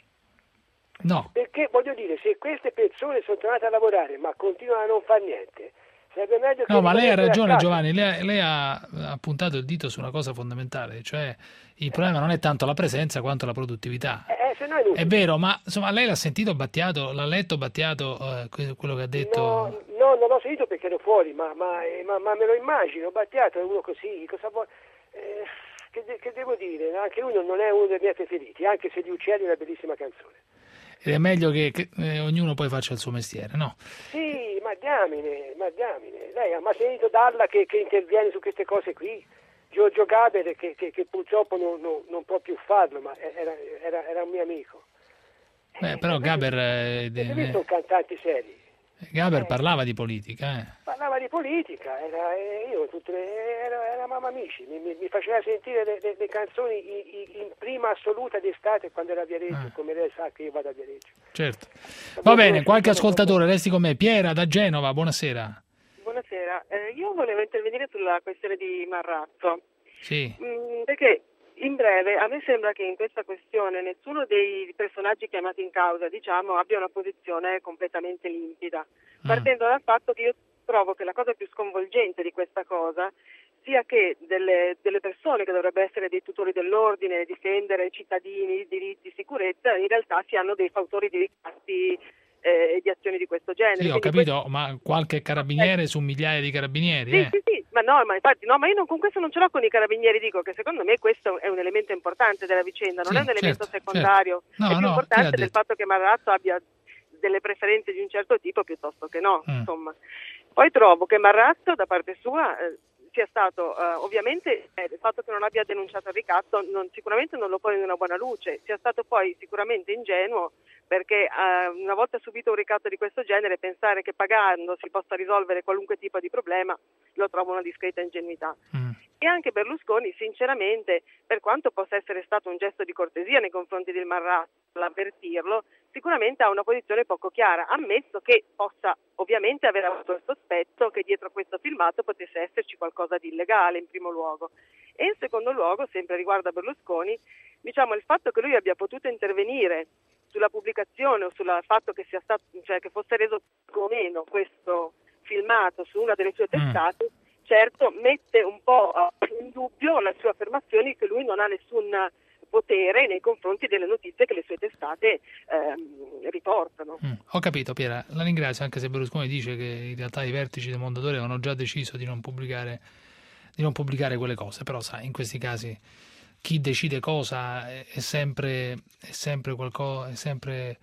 No. Perché voglio dire, se queste persone sono tornate a lavorare ma continuano a non fare niente, sarebbe meglio che... No, ma lei ha ragione Giovanni, lei, lei ha, ha puntato il dito su una cosa fondamentale, cioè il problema non è tanto la presenza quanto la produttività. Eh, se no è, è vero, ma insomma lei l'ha sentito Battiato, l'ha letto Battiato eh, quello che ha detto? No, no, non l'ho sentito perché ero fuori, ma, ma, ma, ma me lo immagino, Battiato è uno così, cosa vuoi... Eh, che, de- che devo dire, anche lui non è uno dei miei preferiti, anche se Gli Uccelli è una bellissima canzone. Ed è meglio che, che eh, ognuno poi faccia il suo mestiere, no? Sì, ma diamine, ma diamine. Lei ha mai sentito Dalla che, che interviene su queste cose qui? Giorgio Gaber che, che, che purtroppo non, non, non può più farlo, ma era, era, era un mio amico. Beh, però Gaber... Eh, eh, sono cantanti seri. Gaber eh, parlava di politica, eh. Parlava di politica, era, eh, io tutte le, era, era mamma amici, mi, mi, mi faceva sentire le, le, le canzoni in, in prima assoluta d'estate quando era a Viareggio, ah. come lei sa che io vado a Viareggio. Certo. Va bene, qualche ascoltatore, resti con me. Piera da Genova, buonasera. Buonasera, eh, io volevo intervenire sulla questione di Marrazzo. Sì. Mm, perché in breve a me sembra che in questa questione nessuno dei personaggi chiamati in causa, diciamo, abbia una posizione completamente limpida, partendo mm. dal fatto che io trovo che la cosa più sconvolgente di questa cosa sia che delle, delle persone che dovrebbero essere dei tutori dell'ordine, difendere i cittadini, diritti, sicurezza, in realtà siano dei fautori di ricatti e eh, di azioni di questo genere. Sì, ho Quindi capito, questo... ma qualche carabiniere su migliaia di carabinieri, sì, eh? Sì, sì, ma no, ma infatti no, ma io non, con questo non ce l'ho con i carabinieri, dico che secondo me questo è un elemento importante della vicenda, non sì, è un elemento certo, secondario, certo. No, è più no, importante del fatto che Marrazzo abbia delle preferenze di un certo tipo piuttosto che no, mm. insomma. Poi trovo che Marrazzo da parte sua eh, sia stato, eh, ovviamente eh, il fatto che non abbia denunciato il ricatto non, sicuramente non lo pone in una buona luce, sia stato poi sicuramente ingenuo perché eh, una volta subito un ricatto di questo genere pensare che pagando si possa risolvere qualunque tipo di problema lo trovo una discreta ingenuità. Mm. E anche Berlusconi sinceramente, per quanto possa essere stato un gesto di cortesia nei confronti del Marrazzo l'avvertirlo, sicuramente ha una posizione poco chiara, ammesso che possa ovviamente aver avuto il sospetto che dietro questo filmato potesse esserci qualcosa di illegale in primo luogo. E in secondo luogo, sempre riguardo a Berlusconi, diciamo il fatto che lui abbia potuto intervenire sulla pubblicazione o sul fatto che sia stato, cioè che fosse reso o meno questo filmato su una delle sue testate, mm. certo mette un po' in dubbio le sue affermazioni che lui non ha nessun potere nei confronti delle notizie che le sue testate ehm, riportano. Mm, ho capito Piera, la ringrazio, anche se Berlusconi dice che in realtà i vertici del Mondadori avevano già deciso di non pubblicare di non pubblicare quelle cose, però sai, in questi casi chi decide cosa è, è sempre è sempre qualcosa è sempre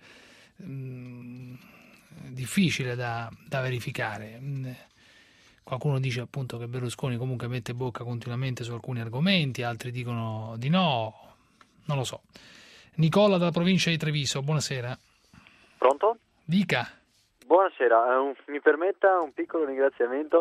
mh, difficile da, da verificare. Qualcuno dice appunto che Berlusconi comunque mette bocca continuamente su alcuni argomenti, altri dicono di no. Non lo so. Nicola dalla provincia di Treviso, buonasera. Pronto? Dica. Buonasera, uh, mi permetta un piccolo ringraziamento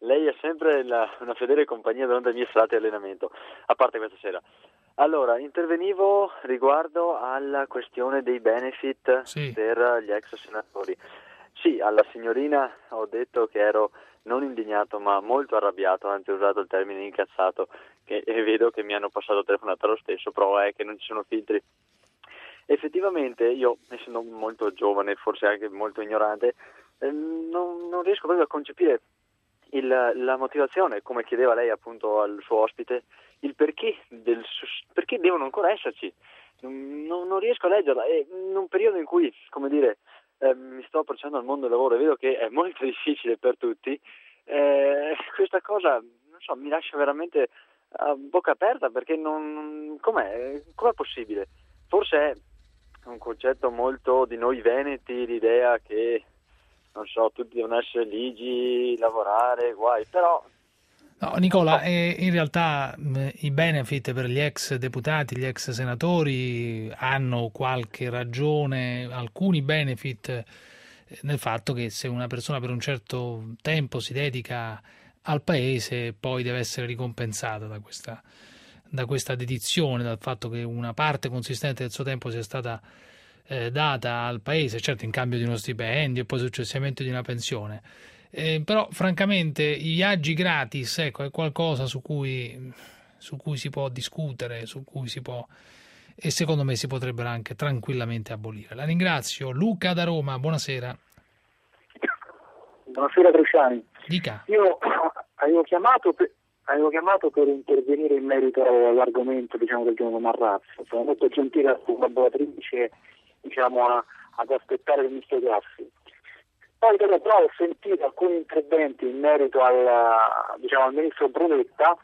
lei è sempre la, una fedele compagnia durante le mie serate di allenamento, a parte questa sera. Allora, intervenivo riguardo alla questione dei benefit sì. per gli ex senatori. Sì, alla signorina ho detto che ero non indignato ma molto arrabbiato, anzi ho usato il termine incazzato, che e vedo che mi hanno passato telefonata lo stesso, prova è che non ci sono filtri. Effettivamente io, essendo molto giovane, forse anche molto ignorante, eh, non, non riesco proprio a concepire il, la motivazione, come chiedeva lei appunto al suo ospite, il perché, del, perché devono ancora esserci. Non, non riesco a leggerla, e in un periodo in cui, come dire, eh, mi sto approcciando al mondo del lavoro e vedo che è molto difficile per tutti, eh, questa cosa, non so, mi lascia veramente a bocca aperta, perché non, com'è, com'è possibile? Forse è un concetto molto di noi veneti, l'idea che, non so, tutti devono essere ligi, lavorare, guai, però... No, Nicola, eh, in realtà eh, i benefit per gli ex deputati, gli ex senatori hanno qualche ragione, alcuni benefit eh, nel fatto che se una persona per un certo tempo si dedica al paese poi deve essere ricompensata da questa... da questa dedizione, dal fatto che una parte consistente del suo tempo sia stata eh, data al paese, certo in cambio di uno stipendio e poi successivamente di una pensione. Eh, però francamente i viaggi gratis, ecco, è qualcosa su cui, su cui si può discutere, su cui si può, e secondo me si potrebbero anche tranquillamente abolire. La ringrazio. Luca da Roma, buonasera. Buonasera Cruciani. Dica. Io avevo chiamato per... Avevo chiamato per intervenire in merito all'argomento, diciamo, del giorno Marrazzo. Sono molto gentile la collaboratrice, diciamo, a, ad aspettare che mi spiegassi. Poi però ho sentito alcuni interventi in merito al, diciamo, al ministro Brunetta.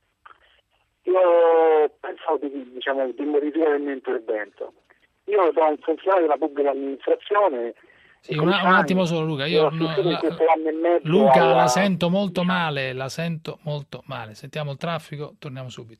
Io pensavo di, diciamo, di modificare il mio intervento. Io sono un funzionario della pubblica amministrazione. Sì, un, un attimo solo Luca, io no, la, Luca alla... la sento molto male, la sento molto male. Sentiamo il traffico, torniamo subito.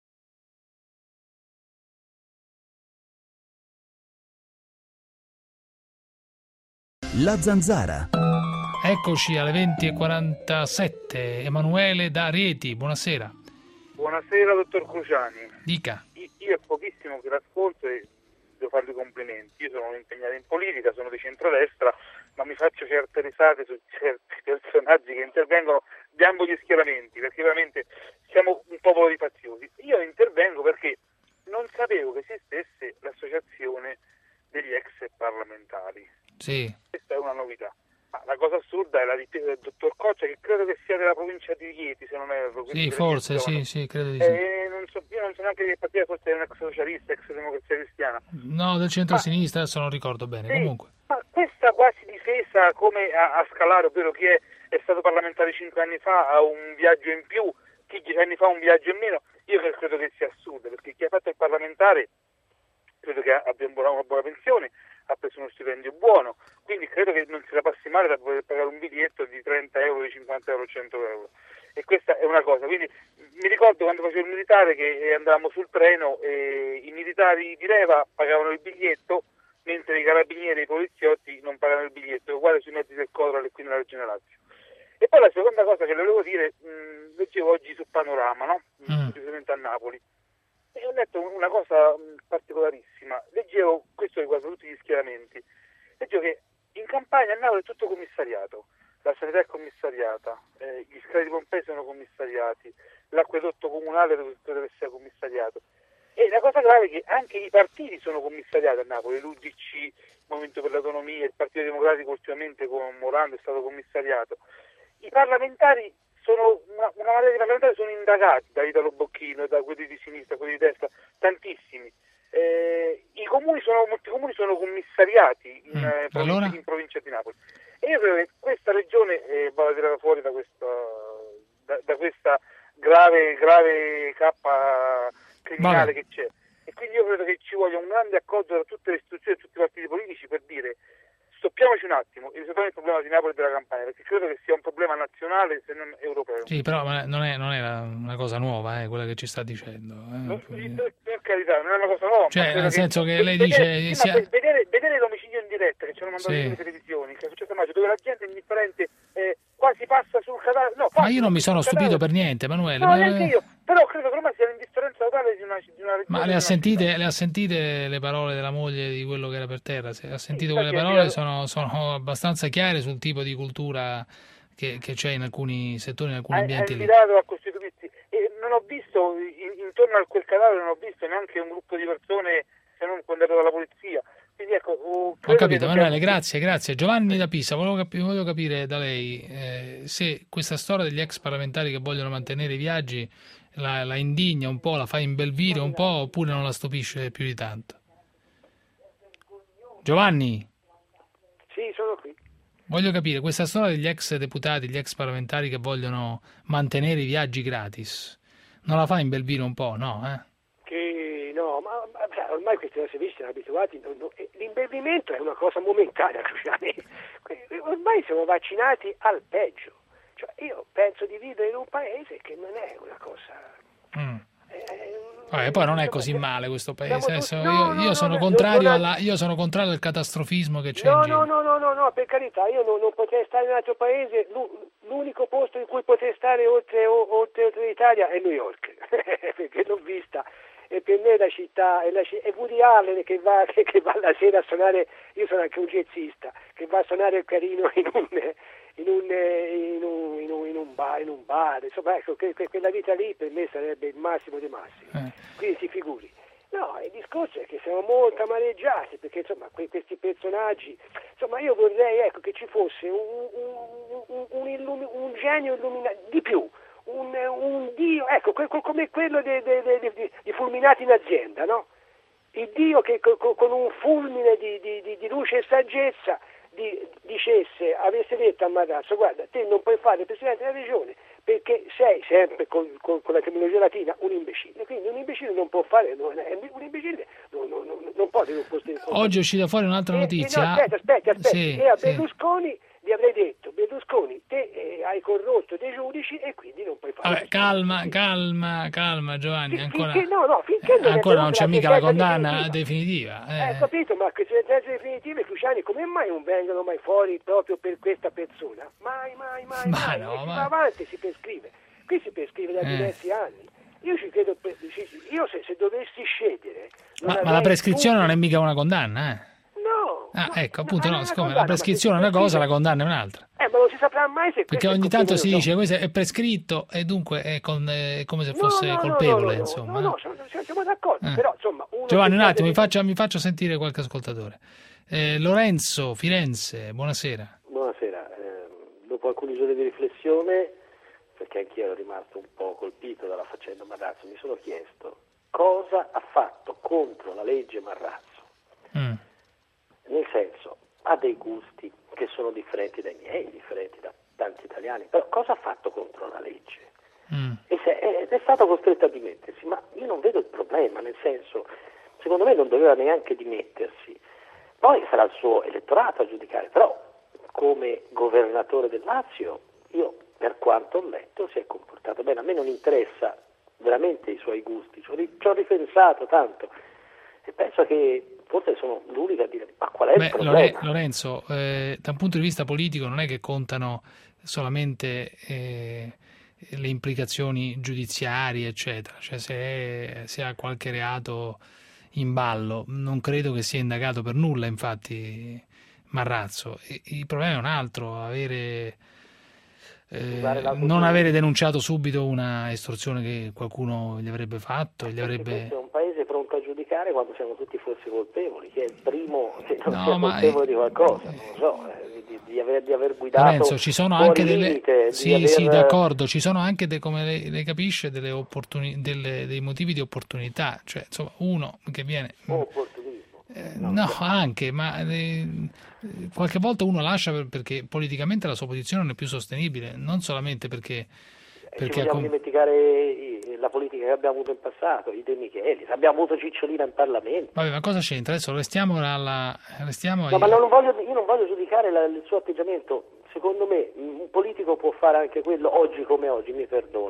La Zanzara. Eccoci alle venti e quarantasette. Emanuele da Rieti, buonasera. Buonasera dottor Cruciani. Dica. Io è pochissimo che l'ascolto e devo fargli complimenti. Io sono impegnato in politica, sono di centrodestra, ma mi faccio certe risate su certi personaggi che intervengono di ambo gli schieramenti, perché veramente siamo un popolo di faziosi. Io intervengo perché non sapevo che esistesse l'associazione degli ex parlamentari. Sì. Questa è una novità. Ma la cosa assurda è la richiesta del dottor Coccia, che credo che sia della provincia di Rieti, se non erro. Sì, forse, sì, sì, credo di sì. Eh, non so, io non so neanche che partita fosse un ex socialista, ex democrazia cristiana. No, del centro-sinistra, adesso non ricordo bene, sì, comunque. Ma questa quasi difesa come a, a scalare, ovvero chi è, è stato parlamentare cinque anni fa ha un viaggio in più, chi dieci anni fa ha un viaggio in meno, io credo che sia assurdo, perché chi ha fatto il parlamentare credo che abbia una buona, una buona pensione, ha preso uno stipendio buono, quindi credo che non si la passi male da poter pagare un biglietto di trenta euro, di cinquanta euro, cento euro. E questa è una cosa. Quindi mi ricordo quando facevo il militare che andavamo sul treno e i militari di leva pagavano il biglietto, mentre i carabinieri e i poliziotti non pagavano il biglietto, uguale sui mezzi del Codral e qui nella Regione Lazio. E poi la seconda cosa che volevo dire, mh, leggevo oggi su Panorama, no? Mm. Precisamente a Napoli, e ho letto una cosa particolarissima. Leggevo, questo riguarda tutti gli schieramenti, leggevo che in Campania a Napoli è tutto commissariato, la sanità è commissariata, eh, gli scali di Pompei sono commissariati, l'acquedotto comunale credo che sia commissariato. E la cosa grave è che anche i partiti sono commissariati a Napoli, l'U D C, il Movimento per l'Autonomia, il Partito Democratico ultimamente con Morando è stato commissariato. I parlamentari sono, una, una marea di parlamentari sono indagati da Italo Bocchino, da quelli di sinistra, quelli di destra, tantissimi. Eh, i comuni sono, molti comuni sono commissariati in, mm, eh, provincia, allora? in provincia di Napoli. E io credo che questa regione eh, vada tirata fuori da questa, da, da questa grave, grave cappa criminale Vabbè. che c'è. E quindi io credo che ci voglia un grande accordo da tutte le istituzioni e tutti i partiti politici per dire stoppiamoci un attimo e risolviamo il problema di Napoli e della Campania, perché credo che sia un problema nazionale se non europeo. Sì, però non è, non è una cosa nuova, eh, quella che ci sta dicendo. Eh. Non, per carità, non è una cosa nuova. Cioè, nel senso che, che lei vedere, dice... Sì, sia... vedere, vedere l'omicidio in diretta che ci hanno mandato sì. in televisioni, che è successo a maggio, dove la gente indifferente eh, quasi passa sul cadavere. No, ma io non mi sono stupito per niente, Emanuele. No, ma... neanche io. Però credo che ormai sia l'indifferenza totale di una, di una Ma le ha, sentite, le ha sentite le parole della moglie di quello che era per terra? Se ha sentito sì, quelle parole sono, sono abbastanza chiare sul tipo di cultura che, che c'è in alcuni settori, in alcuni ambienti lì. A costituirsi. E non ho visto, in, intorno a quel cadavere non ho visto neanche un gruppo di persone, se non quando ero dalla polizia. Quindi ecco, ho capito, Emanuele, grazie, grazie. Giovanni da Pisa, volevo, cap- volevo capire da lei eh, se questa storia degli ex parlamentari che vogliono mantenere i viaggi La, la indigna un po', la fa imbelvire un po', oppure non la stupisce più di tanto? Giovanni? Sì, sono qui. Voglio capire, questa storia degli ex deputati, gli ex parlamentari che vogliono mantenere i viaggi gratis, non la fa imbelvire un po', no? Eh? Che no, ma, ma ormai questi servizi sono abituati, non, non, l'imbelvimento è una cosa momentanea, Cruciani. Ormai siamo vaccinati al peggio. Cioè, io penso di vivere in un paese che non è una cosa... Mm. Eh, eh, poi non è così male questo paese. Adesso, tutti... no, io, no, io, no, sono no, contrario no, alla, io sono contrario al catastrofismo che c'è no, in giro. No, no, no, no, per carità, io non, non potrei stare in un altro paese. L'unico posto in cui potrei stare oltre, oltre, oltre l'Italia è New York, perché l'ho vista. E per me la città è, la, è Woody Allen che va, che, che va la sera a suonare, io sono anche un jazzista, che va a suonare il carino in un... In un, in, un, in, un, in un bar, in un bar, insomma, ecco, che, che, quella vita lì per me sarebbe il massimo dei massimi. Eh. Quindi si figuri. No, il discorso è che siamo molto amareggiati, perché insomma que, questi personaggi, insomma io vorrei ecco che ci fosse un, un, un, un, illumi, un genio illuminato di più, un, un dio, ecco, que, come quello de, de, de, de, di Fulminati in azienda, no? Il dio che con, con un fulmine di, di, di luce e saggezza Di, dicesse, avesse detto a Marrazzo: guarda, te non puoi fare il presidente della regione perché sei sempre con, con, con la terminologia latina un imbecille, quindi un imbecille non può fare, non, un imbecille non, non, non, non può tenere un posto di conto. Oggi è uscita fuori un'altra notizia. E, e no, aspetta, aspetta, aspetta. Sì, e a sì. Berlusconi gli avrei detto: Berlusconi, te eh, hai corrotto dei giudici e quindi non puoi fare. Vabbè, calma, calma, calma Giovanni, Fin, ancora, finché, no, no, finché non, ancora non c'è mica la condanna definitiva. definitiva. Eh. Eh, capito, ma queste sentenze definitive, Cruciani, come mai non vengono mai fuori proprio per questa persona? Mai, mai, mai, ma mai. No, si ma... va avanti, si prescrive. Qui si prescrive da eh. diversi anni. Io ci credo, io se, se dovessi scegliere... Ma, ma la prescrizione punti... non è mica una condanna, eh? No. Ah, no, ecco, appunto, no, no, no siccome condanna, la prescrizione è una cosa, la condanna è un'altra. Eh, ma non si saprà mai se... Perché ogni tanto si dice questo è prescritto e dunque è, con, è come se fosse no, no, colpevole, no, no, insomma. No, no, no, siamo d'accordo, eh. però insomma... Giovanni, un attimo, mi faccia, mi faccia sentire qualche ascoltatore. Eh, Lorenzo, Firenze, buonasera. Buonasera, eh, dopo alcuni giorni di riflessione, perché anch'io ero rimasto un po' colpito dalla faccenda Marrazzo, mi sono chiesto cosa ha fatto contro la legge Marrazzo. Mm. Nel senso, ha dei gusti che sono differenti dai miei, differenti da tanti italiani, però cosa ha fatto contro la legge? Mm. E se è, è stato costretto a dimettersi, ma io non vedo il problema, nel senso, secondo me non doveva neanche dimettersi. Poi sarà il suo elettorato a giudicare, però come governatore del Lazio, io per quanto ho letto si è comportato bene. A me non interessa veramente i suoi gusti, ci ho, ci ho ripensato tanto e penso che forse sono l'unica a dire ma qual è Beh, il problema? Lorenzo, eh, da un punto di vista politico non è che contano solamente eh, le implicazioni giudiziarie, eccetera, cioè se, è, se ha qualche reato in ballo, non credo che sia indagato per nulla, infatti, Marrazzo. E, il problema è un altro, avere eh, non avere denunciato subito una estorsione che qualcuno gli avrebbe fatto e gli avrebbe... Questo è un paese pronto a giudicare quando siamo tutti forse colpevoli, che è il primo che non no, sia ma colpevole è... di qualcosa, non lo so, eh, di, di, aver, di aver guidato Lorenzo, ci sono anche delle limite, sì, aver... sì, d'accordo, ci sono anche de, come lei, lei capisce delle opportuni... delle, dei motivi di opportunità, cioè insomma uno che viene opportunismo. Eh, no, no, anche, ma eh, qualche volta uno lascia per, perché politicamente la sua posizione non è più sostenibile, non solamente perché... perché Ci vogliamo com- dimenticare la politica che abbiamo avuto in passato, i De Michelis, abbiamo avuto Cicciolina in Parlamento. Vabbè, ma cosa c'entra? Adesso restiamo alla... Restiamo no, ai... ma non voglio, io non voglio giudicare la, il suo atteggiamento. Secondo me un politico può fare anche quello, oggi come oggi, mi perdoni,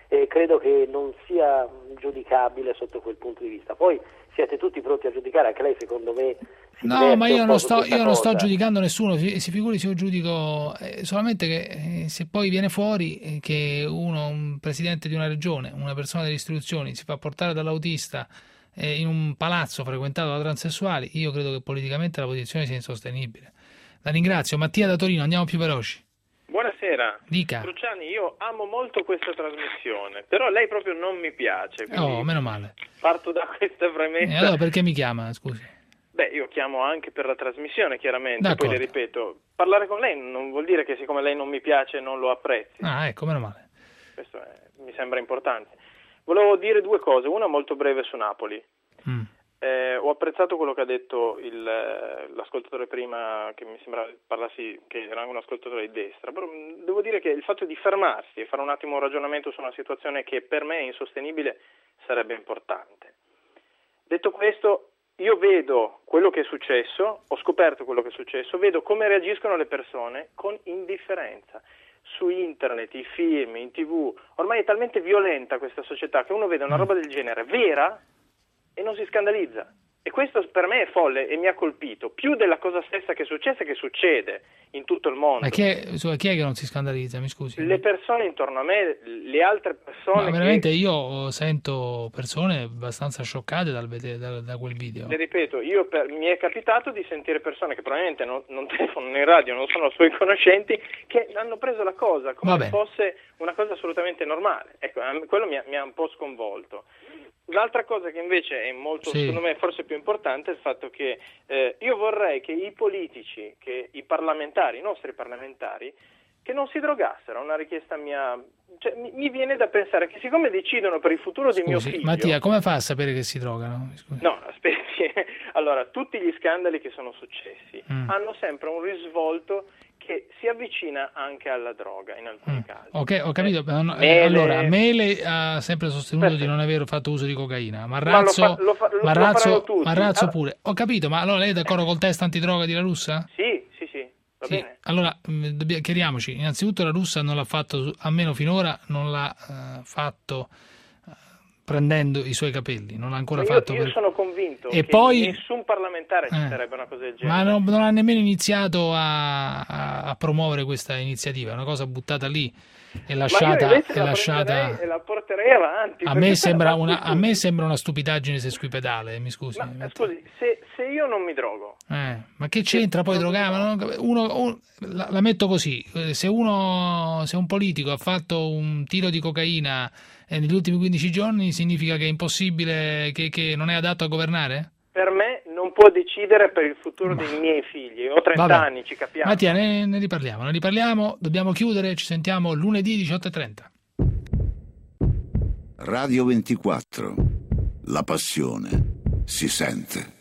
e credo che non sia giudicabile sotto quel punto di vista. Poi siete tutti pronti a giudicare, anche lei secondo me si no, ma io non sto, io non sto cosa. giudicando nessuno, si figuri se io giudico eh, solamente che eh, se poi viene fuori eh, che uno, un presidente di una regione, una persona delle istituzioni si fa portare dall'autista eh, in un palazzo frequentato da transessuali, io credo che politicamente la posizione sia insostenibile. La ringrazio. Mattia da Torino, andiamo più veloci. Buonasera. Dica. Cruciani, io amo molto questa trasmissione, però lei proprio non mi piace. Oh, meno male. Parto da questa premessa. E allora perché mi chiama, scusi? Beh, io chiamo anche per la trasmissione, chiaramente. D'accordo. Poi le ripeto, parlare con lei non vuol dire che siccome lei non mi piace non lo apprezzi. Ah, ecco, meno male. Questo è, mi sembra importante. Volevo dire due cose, una molto breve su Napoli. Mm. Eh, ho apprezzato quello che ha detto il, l'ascoltatore prima, che mi sembra parlassi che era un ascoltatore di destra, però devo dire che il fatto di fermarsi e fare un attimo un ragionamento su una situazione che per me è insostenibile sarebbe importante. Detto questo, io vedo quello che è successo, ho scoperto quello che è successo, vedo come reagiscono le persone con indifferenza. Su internet, i film, in tv, ormai è talmente violenta questa società che uno vede una roba del genere vera e non si scandalizza. E questo per me è folle e mi ha colpito, più della cosa stessa che è successa e che succede in tutto il mondo. Ma chi è, chi è che non si scandalizza, mi scusi? Le persone intorno a me, le altre persone. Ma veramente che... io sento persone abbastanza scioccate dal vedere, da, da quel video. Le ripeto, io per, mi è capitato di sentire persone che probabilmente non, non telefonano in radio, non sono suoi conoscenti, che hanno preso la cosa come se fosse una cosa assolutamente normale. Ecco, quello mi ha, mi ha un po' sconvolto. L'altra cosa che invece è molto, sì. secondo me, forse più importante è il fatto che eh, io vorrei che i politici, che i parlamentari, i nostri parlamentari, che non si drogassero, una richiesta mia, cioè, mi, mi viene da pensare che siccome decidono per il futuro Scusi, di mio figlio... Mattia, come fa a sapere che si drogano? Scusi. No, aspetti, allora, tutti gli scandali che sono successi mm. hanno sempre un risvolto che si avvicina anche alla droga in alcuni mm. casi. Ok, ho capito. Eh, Mele... Allora, Mele ha sempre sostenuto Perfetto. di non aver fatto uso di cocaina. Marrazzo, ma lo fa, lo fa, lo, Marrazzo, lo tutti. Marrazzo allora... pure. Ho capito, ma allora lei è d'accordo col test antidroga di La Russa? Sì, sì, sì, va sì. bene. Allora, dobbiamo, chiariamoci, innanzitutto La Russa non l'ha fatto, almeno finora, non l'ha uh, fatto uh, prendendo i suoi capelli, non l'ha ancora io, fatto. Io per... sono convinto e che poi... nessun parlamentare ci eh. sarebbe una cosa del genere. Ma non, non ha nemmeno iniziato a, a, a promuovere questa iniziativa, è una cosa buttata lì e lasciata... Ma io è la lasciata... e la porterei avanti. A me, sembra una, a me sembra una stupidaggine sesquipedale, mi scusi. Ma, mi scusi, se, se io non mi drogo... Eh, ma che c'entra poi drogare? Uno, uno, la, la metto così, se uno, se un politico ha fatto un tiro di cocaina negli ultimi quindici giorni, significa che è impossibile, che, che non è adatto a governare? Per me non può decidere per il futuro ma... dei miei figli. Ho trenta Vabbè. anni, ci capiamo. Mattia, ne, ne riparliamo, ne riparliamo, dobbiamo chiudere, ci sentiamo lunedì diciotto e trenta. Radio ventiquattro, la passione si sente.